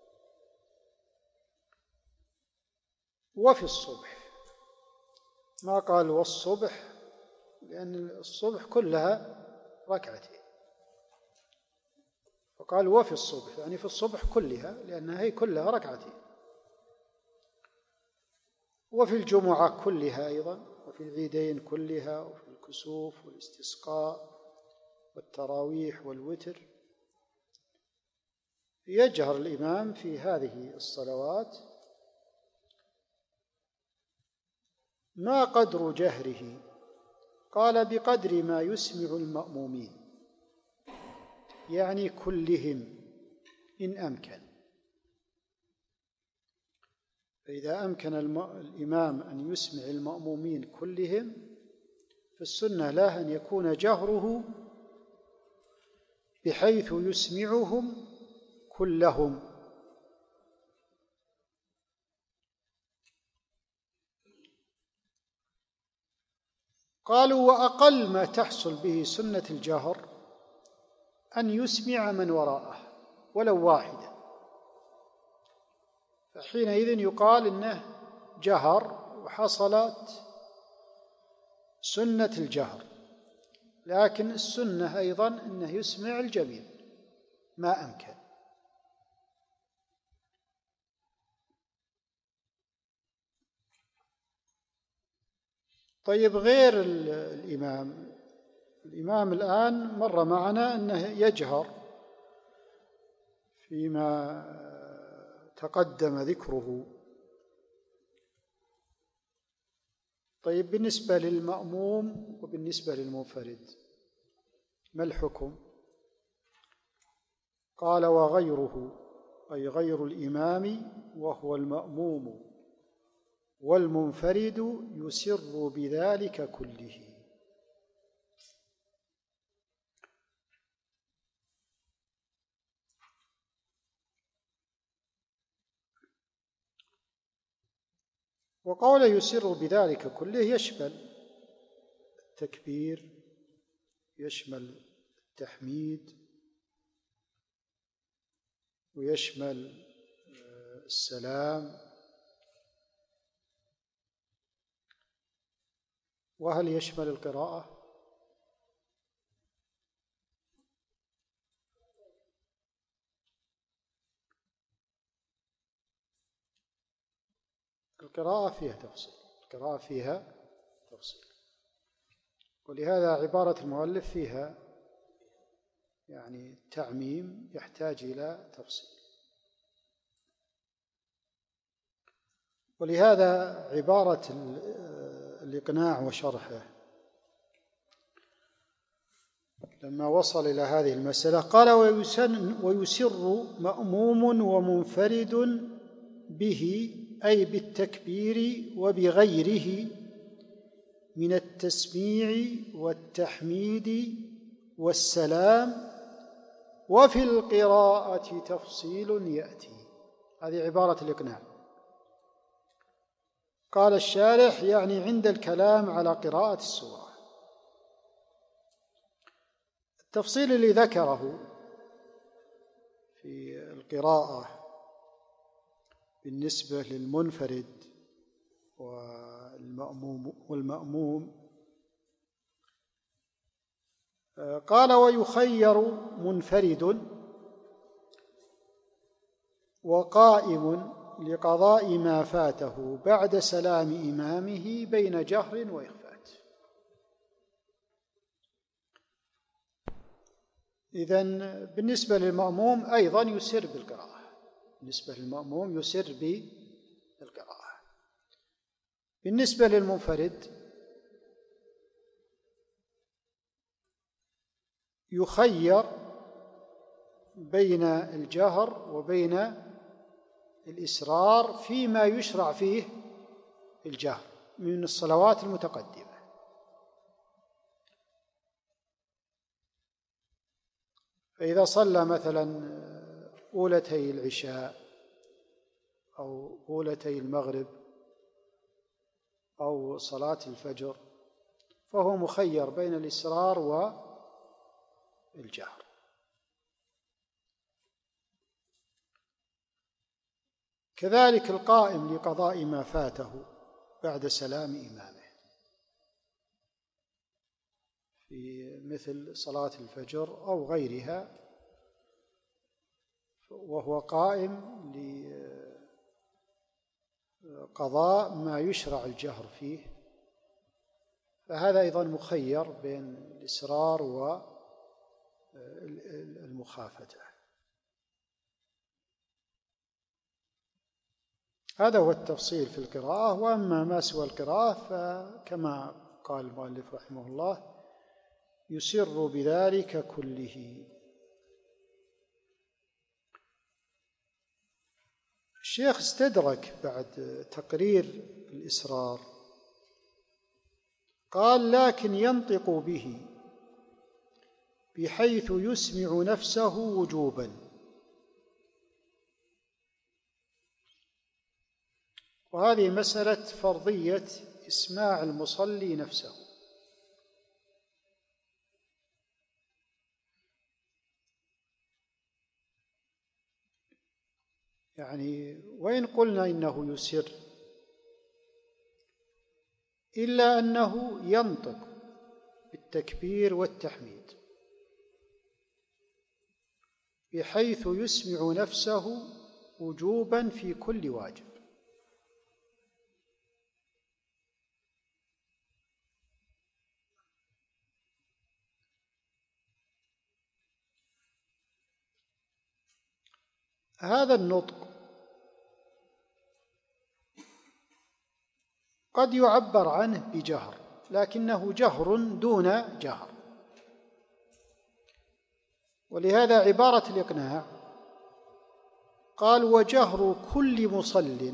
وفي الصبح. ما قال والصبح، لأن الصبح كلها ركعتين، فقال وفي الصبح، يعني في الصبح كلها، لأنها هي كلها ركعتين، وفي الجمعة كلها أيضا، وفي العيدين كلها، وفي الكسوف والاستسقاء والتراويح والوتر. يجهر الإمام في هذه الصلوات ما قدر جهره؟ قال: بقدر ما يسمع المأمومين، يعني كلهم إن أمكن. فإذا أمكن الإمام أن يسمع المأمومين كلهم، فالسنة له أن يكون جهره بحيث يسمعهم كلهم. قالوا: وأقل ما تحصل به سنة الجهر أن يسمع من وراءه ولو واحدا، فحينئذ يقال إنه جهر وحصلت سنة الجهر، لكن السنة أيضا أنه يسمع الجميع ما أمكن. طيب، غير الإمام الآن مر معنا أنه يجهر فيما تقدم ذكره. طيب، بالنسبة للمأموم وبالنسبة للمنفرد، ما الحكم؟ قال: وغيره، أي غير الإمام وهو المأموم والمنفرد يسر بذلك كله. وقول يسر بذلك كله يشمل التكبير، يشمل التحميد، ويشمل السلام. وهل يشمل القراءة؟ القراءة فيها تفصيل، ولهذا عبارة المؤلف فيها يعني تعميم يحتاج إلى تفصيل. ولهذا عبارة الإقناع وشرحه لما وصل إلى هذه المسألة قال: ويسر مأموم ومنفرد به، أي بالتكبير وبغيره من التسميع والتحميد والسلام، وفي القراءة تفصيل يأتي. هذه عبارة الإقناع. قال الشارح: يعني عند الكلام على قراءة السورة. التفصيل اللي ذكره في القراءة بالنسبة للمنفرد والمأموم قال: ويخير منفرد وقائم لقضاء ما فاته بعد سلام إمامه بين جهر وإخفات. إذن بالنسبة للمأموم أيضا يسر بالقراءة، بالنسبة للمنفرد يخير بين الجهر وبين الإسرار فيما يشرع فيه الجهر من الصلوات المتقدمة. فإذا صلى مثلا أولتي العشاء أو أولتي المغرب أو صلاة الفجر فهو مخير بين الإسرار والجهر. كذلك القائم لقضاء ما فاته بعد سلام إمامه في مثل صلاة الفجر أو غيرها، وهو قائم لقضاء ما يشرع الجهر فيه، فهذا أيضا مخير بين الإسرار والمخافة. هذا هو التفصيل في القراءة. وأما ما سوى القراءة فكما قال المؤلف رحمه الله: يسر بذلك كله. الشيخ استدرك بعد تقرير الإسرار، قال: لكن ينطق به بحيث يسمع نفسه وجوبا. وهذه مسألة فرضية إسماع المصلي نفسه. يعني وإن قلنا إنه يسر إلا أنه ينطق بالتكبير والتحميد بحيث يسمع نفسه وجوبا في كل واجب. هذا النطق قد يعبر عنه بجهر، لكنه جهر دون جهر. ولهذا عبارة الإقناع قال: وجهر كل مصل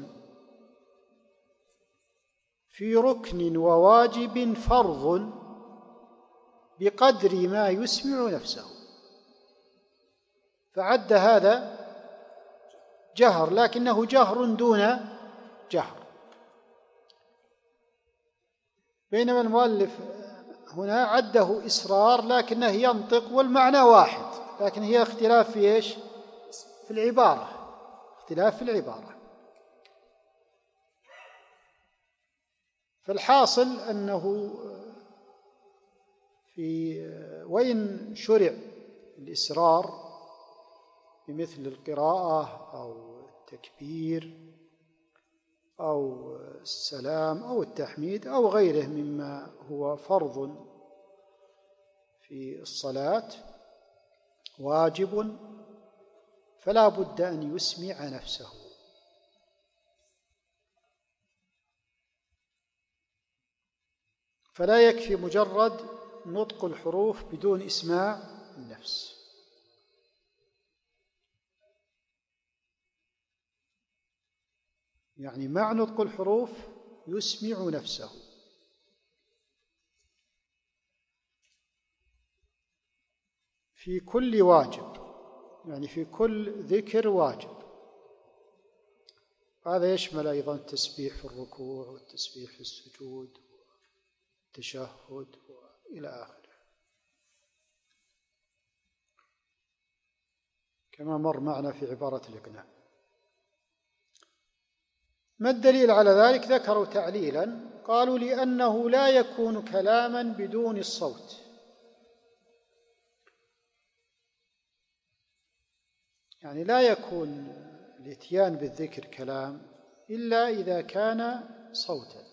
في ركن وواجب فرض بقدر ما يسمع نفسه. فعد هذا جهر، لكنه جهر دون جهر، بينما المؤلف هنا عده إسرار لكنه ينطق والمعنى واحد، لكن هي اختلاف في إيش؟ في العبارة، اختلاف في العبارة. فالحاصل أنه وإن شرع الإسرار بمثل القراءة أو التكبير أو السلام أو التحميد أو غيره مما هو فرض في الصلاة واجب، فلا بد أن يسمع نفسه. فلا يكفي مجرد نطق الحروف بدون إسماع النفس. يعني مع نطق الحروف يسمع نفسه. في كل واجب، يعني في كل ذكر واجب. هذا يشمل أيضا التسبيح في الركوع والتسبيح في السجود والتشهد إلى آخره، كما مر معنا في عبارة الإقناع. ما الدليل على ذلك؟ ذكروا تعليلا، قالوا: لأنه لا يكون كلاما بدون الصوت، يعني لا يكون الإتيان بالذكر كلام إلا إذا كان صوتا،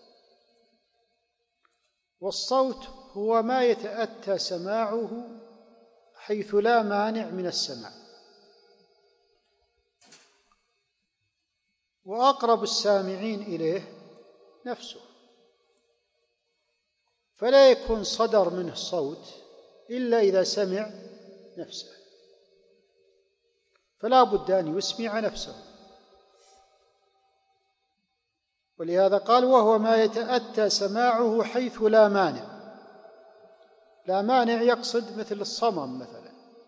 والصوت هو ما يتأتى سماعه حيث لا مانع من السماع، وأقرب السامعين إليه نفسه، فلا يكون صدر منه الصوت إلا إذا سمع نفسه، فلا بد أن يسمع نفسه. ولهذا قال: وهو ما يتأتى سماعه حيث لا مانع. لا مانع يقصد مثل الصمم مثلا،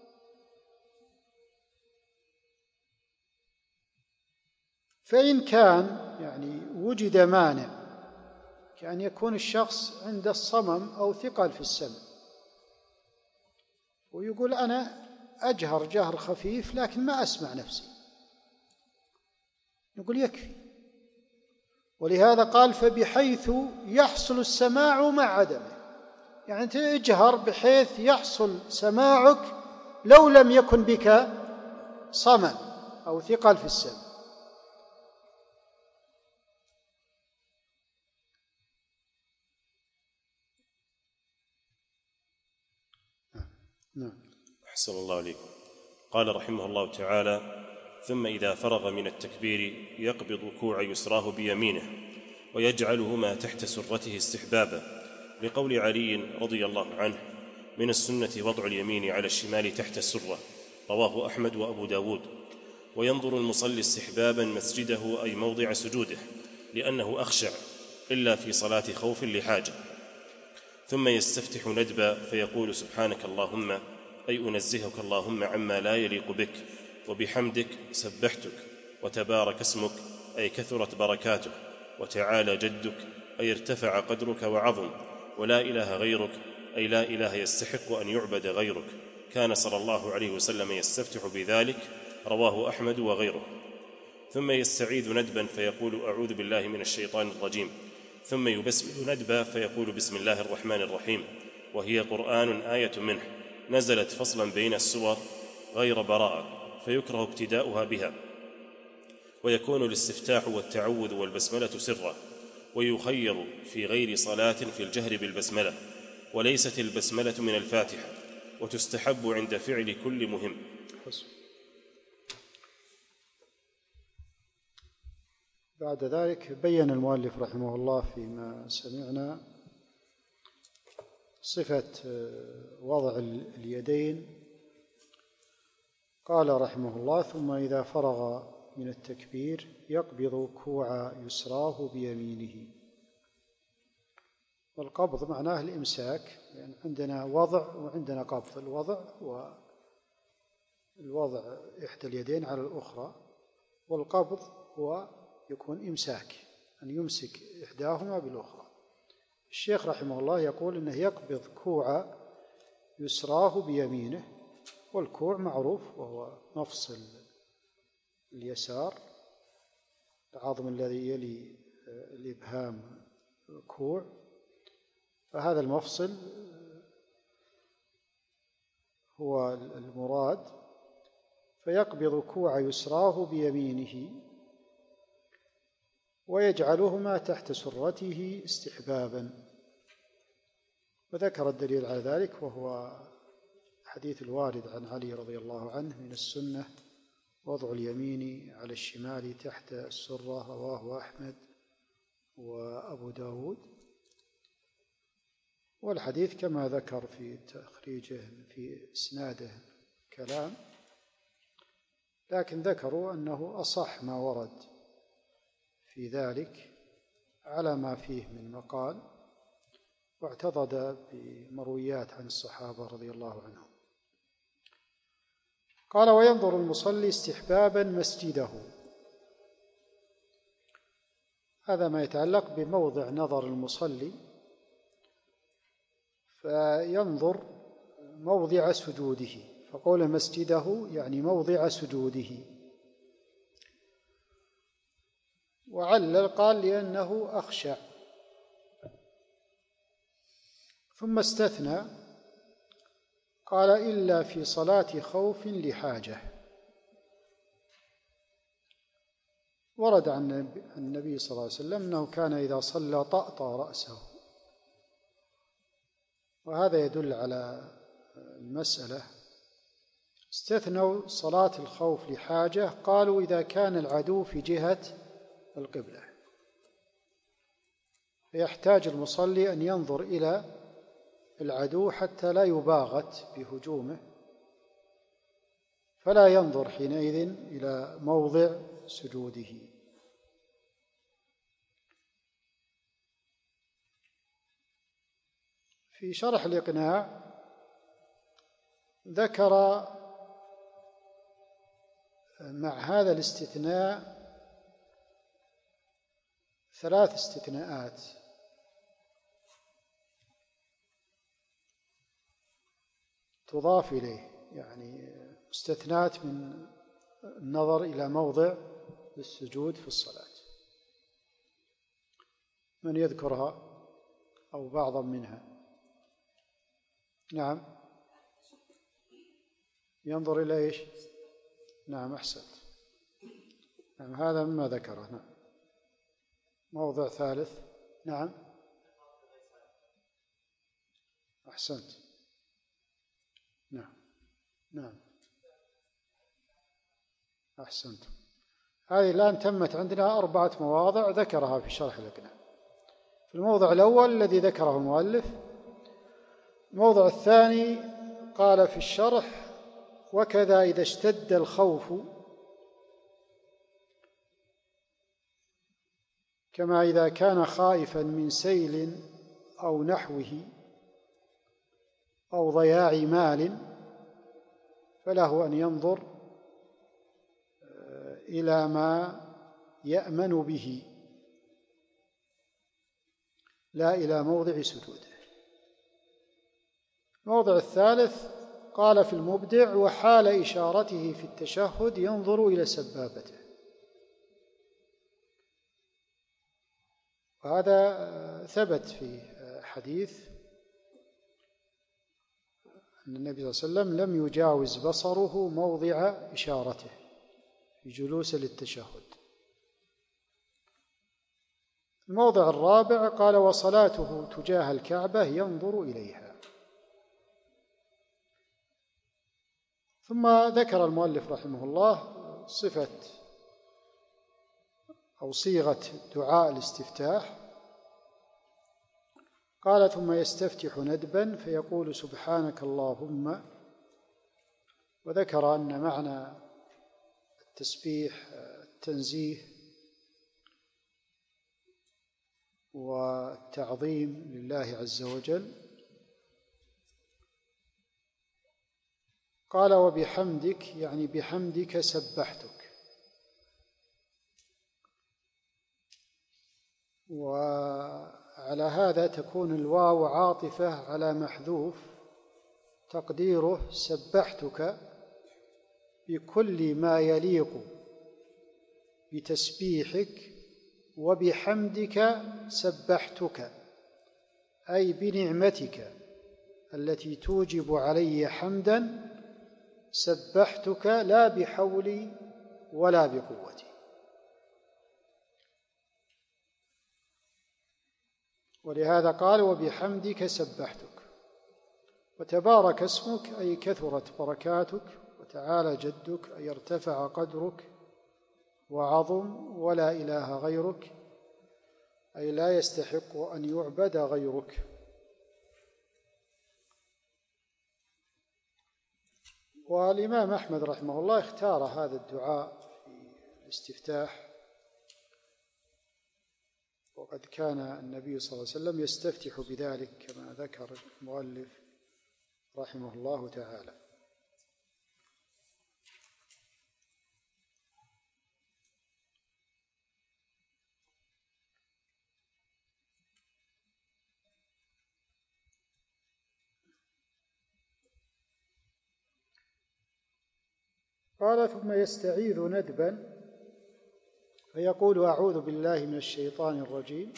فإن كان يعني وجد مانع كأن يكون الشخص عند الصمم أو ثقل في السمع ويقول: أنا أجهر جهر خفيف لكن ما أسمع نفسي، نقول يكفي. ولهذا قال: فبحيث يحصل السماع مع عدمه، يعني أنت اجهر بحيث يحصل سماعك لو لم يكن بك صمم أو ثقل في السمع. نعم. أحسن الله عليكم. قال رحمه الله تعالى: ثم إذا فرغ من التكبير يقبض كوع يسراه بيمينه ويجعلهما تحت سرته استحبابا، لقول علي رضي الله عنه: من السنة وضع اليمين على الشمال تحت السرة، رواه أحمد وأبو داود. وينظر المصلي استحبابا مسجده أي موضع سجوده، لأنه أخشع إلا في صلاة خوف لحاجة. ثم يستفتح ندبا فيقول: سبحانك اللهم، أي أنزهك اللهم عما لا يليق بك، وبحمدك سبحتك، وتبارك اسمك، أي كثرت بركاته، وتعالى جدك، أي ارتفع قدرك وعظم، ولا إله غيرك، أي لا إله يستحق أن يعبد غيرك. كان صلى الله عليه وسلم يستفتح بذلك، رواه أحمد وغيره. ثم يستعيذ ندبا فيقول: أعوذ بالله من الشيطان الرجيم. ثم يبسمل ندبا فيقول: بسم الله الرحمن الرحيم، وهي قرآن آية منه نزلت فصلا بين السور غير براءة، فيكره ابتداؤها بها، ويكون الاستفتاح والتعوذ والبسملة سرا، ويخير في غير صلاة في الجهر بالبسملة، وليست البسملة من الفاتحة، وتستحب عند فعل كل مهم. بعد ذلك بين المؤلف رحمه الله فيما سمعنا صفة وضع اليدين قال رحمه الله: ثم إذا فرغ من التكبير يقبض كوع يسراه بيمينه. والقبض معناه الإمساك، يعني عندنا وضع وعندنا قبض. الوضع هو الوضع إحدى اليدين على الأخرى، والقبض هو يكون إمساك، أن يمسك إحداهما بالأخرى. الشيخ رحمه الله يقول إنه يقبض كوع يسراه بيمينه. والكوع معروف وهو مفصل اليسار، العظم الذي يلي الإبهام كوع، فهذا المفصل هو المراد. فيقبض كوع يسراه بيمينه ويجعلهما تحت سرته استحبابا. وذكر الدليل على ذلك وهو حديث الوارد عن علي رضي الله عنه: من السنة وضع اليمين على الشمال تحت السرة، رواه أحمد وأبو داود. والحديث كما ذكر في تخريجه في إسناده كلام، لكن ذكروا أنه أصح ما ورد في ذلك على ما فيه من مقال، واعتضد بمرويات عن الصحابة رضي الله عنهم. قال: وينظر المصلي استحبابا مسجده. هذا ما يتعلق بموضع نظر المصلي، فينظر موضع سجوده، فقول مسجده يعني موضع سجوده. وعلل قال: لأنه أخشع. ثم استثنى قال: إلا في صلاة خوف لحاجة. ورد عن النبي صلى الله عليه وسلم أنه كان إذا صلى طأطأ رأسه، وهذا يدل على المسألة. استثنوا صلاة الخوف لحاجة، قالوا إذا كان العدو في جهة القبلة، فيحتاج المصلي أن ينظر إلى العدو حتى لا يباغت بهجومه، فلا ينظر حينئذ إلى موضع سجوده. في شرح الإقناع ذكر مع هذا الاستثناء 3 استثناءات تضاف إليه، يعني مستثنات من النظر إلى موضع السجود في الصلاة. من يذكرها أو بعضا منها؟ نعم، ينظر إلى إيش؟ نعم، أحسنت. نعم، هذا مما ذكره. نعم. موضع ثالث؟ نعم، أحسنت. نعم نعم، أحسنت. هذه الآن تمت عندنا 4 مواضع ذكرها في شرح الإقناع. في الموضع الأول الذي ذكره المؤلف. الموضع الثاني قال في الشرح: وكذا إذا اشتد الخوف، كما إذا كان خائفا من سيل أو نحوه أو ضياع مال، فله أن ينظر إلى ما يأمن به لا إلى موضع سجوده. الموضع الثالث قال في المبدع: وحال إشارته في التشهد ينظر إلى سبابته. وهذا ثبت في حديث أن النبي صلى الله عليه وسلم لم يجاوز بصره موضع إشارته في جلوس للتشهد. الموضع الرابع قال: وصلاته تجاه الكعبة ينظر إليها. ثم ذكر المؤلف رحمه الله صفة أو صيغة دعاء الاستفتاح. قال: ثم يستفتح ندبا فيقول: سبحانك اللهم وذكر أن معنى التسبيح التنزيه والتعظيم لله عز وجل. قال وبحمدك يعني بحمدك سبحتك. وعلى هذا تكون الواو عاطفة على محذوف تقديره سبحتك بكل ما يليق بتسبيحك وبحمدك سبحتك، أي بنعمتك التي توجب علي حمدا سبحتك لا بحولي ولا بقوتي. ولهذا قال وبحمدك سبحتك. وتبارك اسمك أي كثرت بركاتك، وتعالى جدك أي ارتفع قدرك وعظم، ولا إله غيرك أي لا يستحق أن يعبد غيرك. والإمام أحمد رحمه الله اختار هذا الدعاء في الاستفتاح، وقد كان النبي صلى الله عليه وسلم يستفتح بذلك كما ذكر المؤلف رحمه الله تعالى. قال ثم يستعيذ ندبا فيقول أعوذ بالله من الشيطان الرجيم.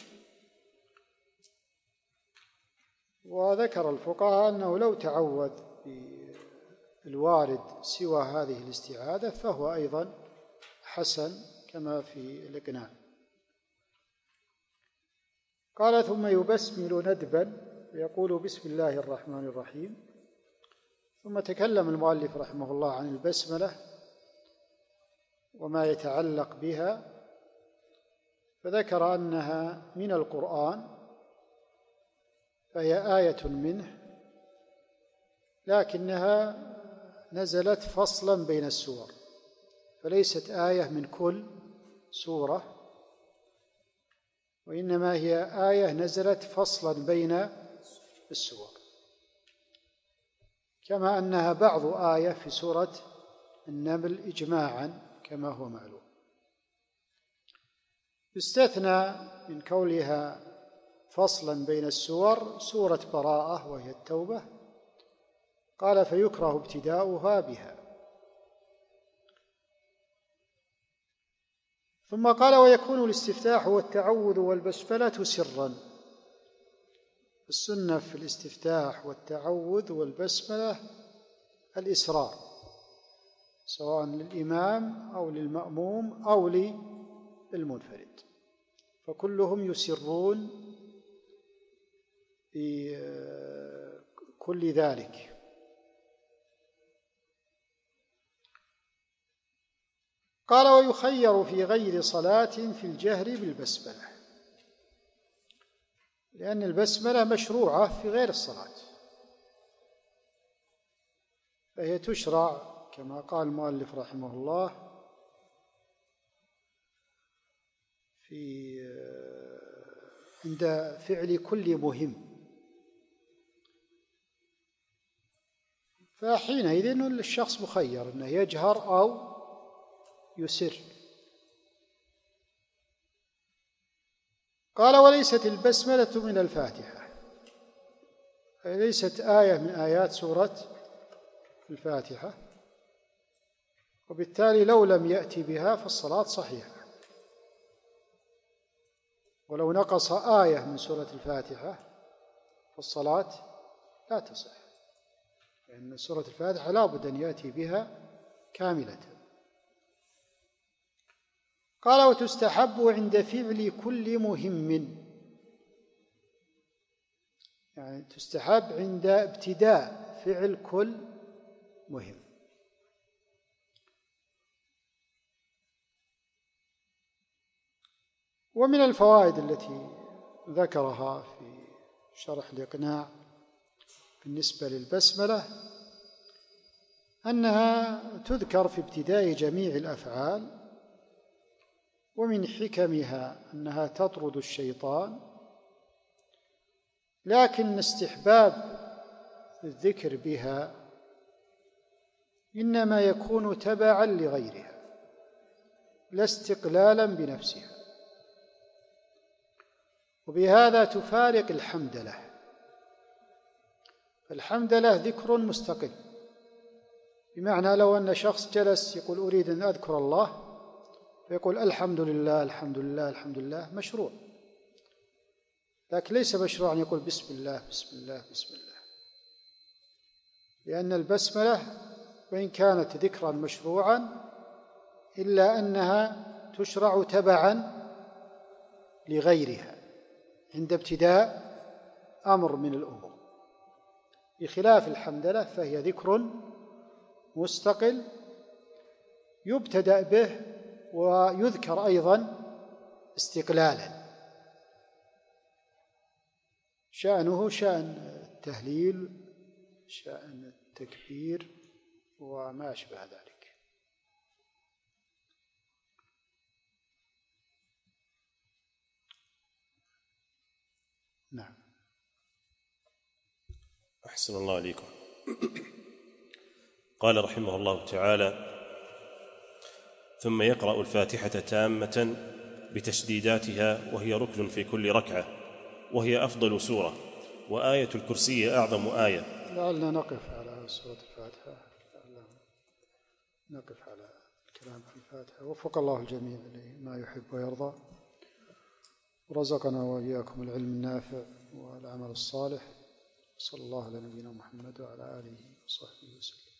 وذكر الفقهاء أنه لو تعوذ بالوارد سوى هذه الاستعاذة فهو أيضا حسن كما في الإقناع. قال ثم يبسمل ندبا ويقول بسم الله الرحمن الرحيم. ثم تكلم المؤلف رحمه الله عن البسملة وما يتعلق بها، فذكر أنها من القرآن فهي آية منه، لكنها نزلت فصلا بين السور، فليست آية من كل سورة، وإنما هي آية نزلت فصلا بين السور، كما أنها بعض آية في سورة النمل إجماعا كما هو معلوم. يستثنى من كونها فصلا بين السور سورة براءة وهي التوبة، قال فيكره ابتداؤها بها. ثم قال ويكون الاستفتاح والتعوذ والبسملة سرا. السنة في الاستفتاح والتعوذ والبسملة الإسرار، سواء للإمام أو للمأموم أو للمنفرد، فكلهم يسرون بكل ذلك. قال ويخير في غير صلاة في الجهر بالبسملة، لأن البسملة مشروعة في غير الصلاة، فهي تشرع كما قال المؤلف رحمه الله عند فعل كل مهم، فحينئذ الشخص مخير أنه يجهر أو يسر. قال وليست البسملة من الفاتحة، ليست آية من آيات سورة الفاتحة، وبالتالي لو لم يأتي بها فالصلاة صحيحة. ولو نقص آية من سورة الفاتحة فالصلاة لا تصح، لأن سورة الفاتحة لا بد أن يأتي بها كاملة. قال وتستحب عند فعل كل مهم، يعني تستحب عند ابتداء فعل كل مهم. ومن الفوائد التي ذكرها في شرح الإقناع بالنسبة للبسملة أنها تذكر في ابتداء جميع الأفعال، ومن حكمها أنها تطرد الشيطان، لكن استحباب الذكر بها إنما يكون تبعا لغيرها لا استقلالا بنفسها، وبهذا تفارق الحمدلة. فالحمدلة ذكر مستقل، بمعنى لو أن شخص جلس يقول أريد أن أذكر الله فيقول الحمد لله الحمد لله الحمد لله، مشروع، لكن ليس مشروعا يقول بسم الله بسم الله بسم الله، لأن البسملة وإن كانت ذكرا مشروعا إلا أنها تشرع تبعا لغيرها عند ابتداء أمر من الأمور، بخلاف الحمدلة فهي ذكر مستقل يبتدأ به ويذكر أيضا استقلالا، شأنه شأن التهليل، شأن التكبير وما أشبه ذلك. نعم. أحسن الله عليكم. قال رحمه الله تعالى: ثم يقرأ الفاتحة تامة بتشديداتها، وهي ركن في كل ركعة، وهي أفضل سورة، وآية الكرسي أعظم آية. لعلنا نقف على سورة الفاتحة، نقف على الكلام في الفاتحة. وفق الله الجميع لما يحب ويرضى، ورزقنا وإياكم العلم النافع والعمل الصالح. صلى الله على نبينا محمد وعلى آله وصحبه وسلم.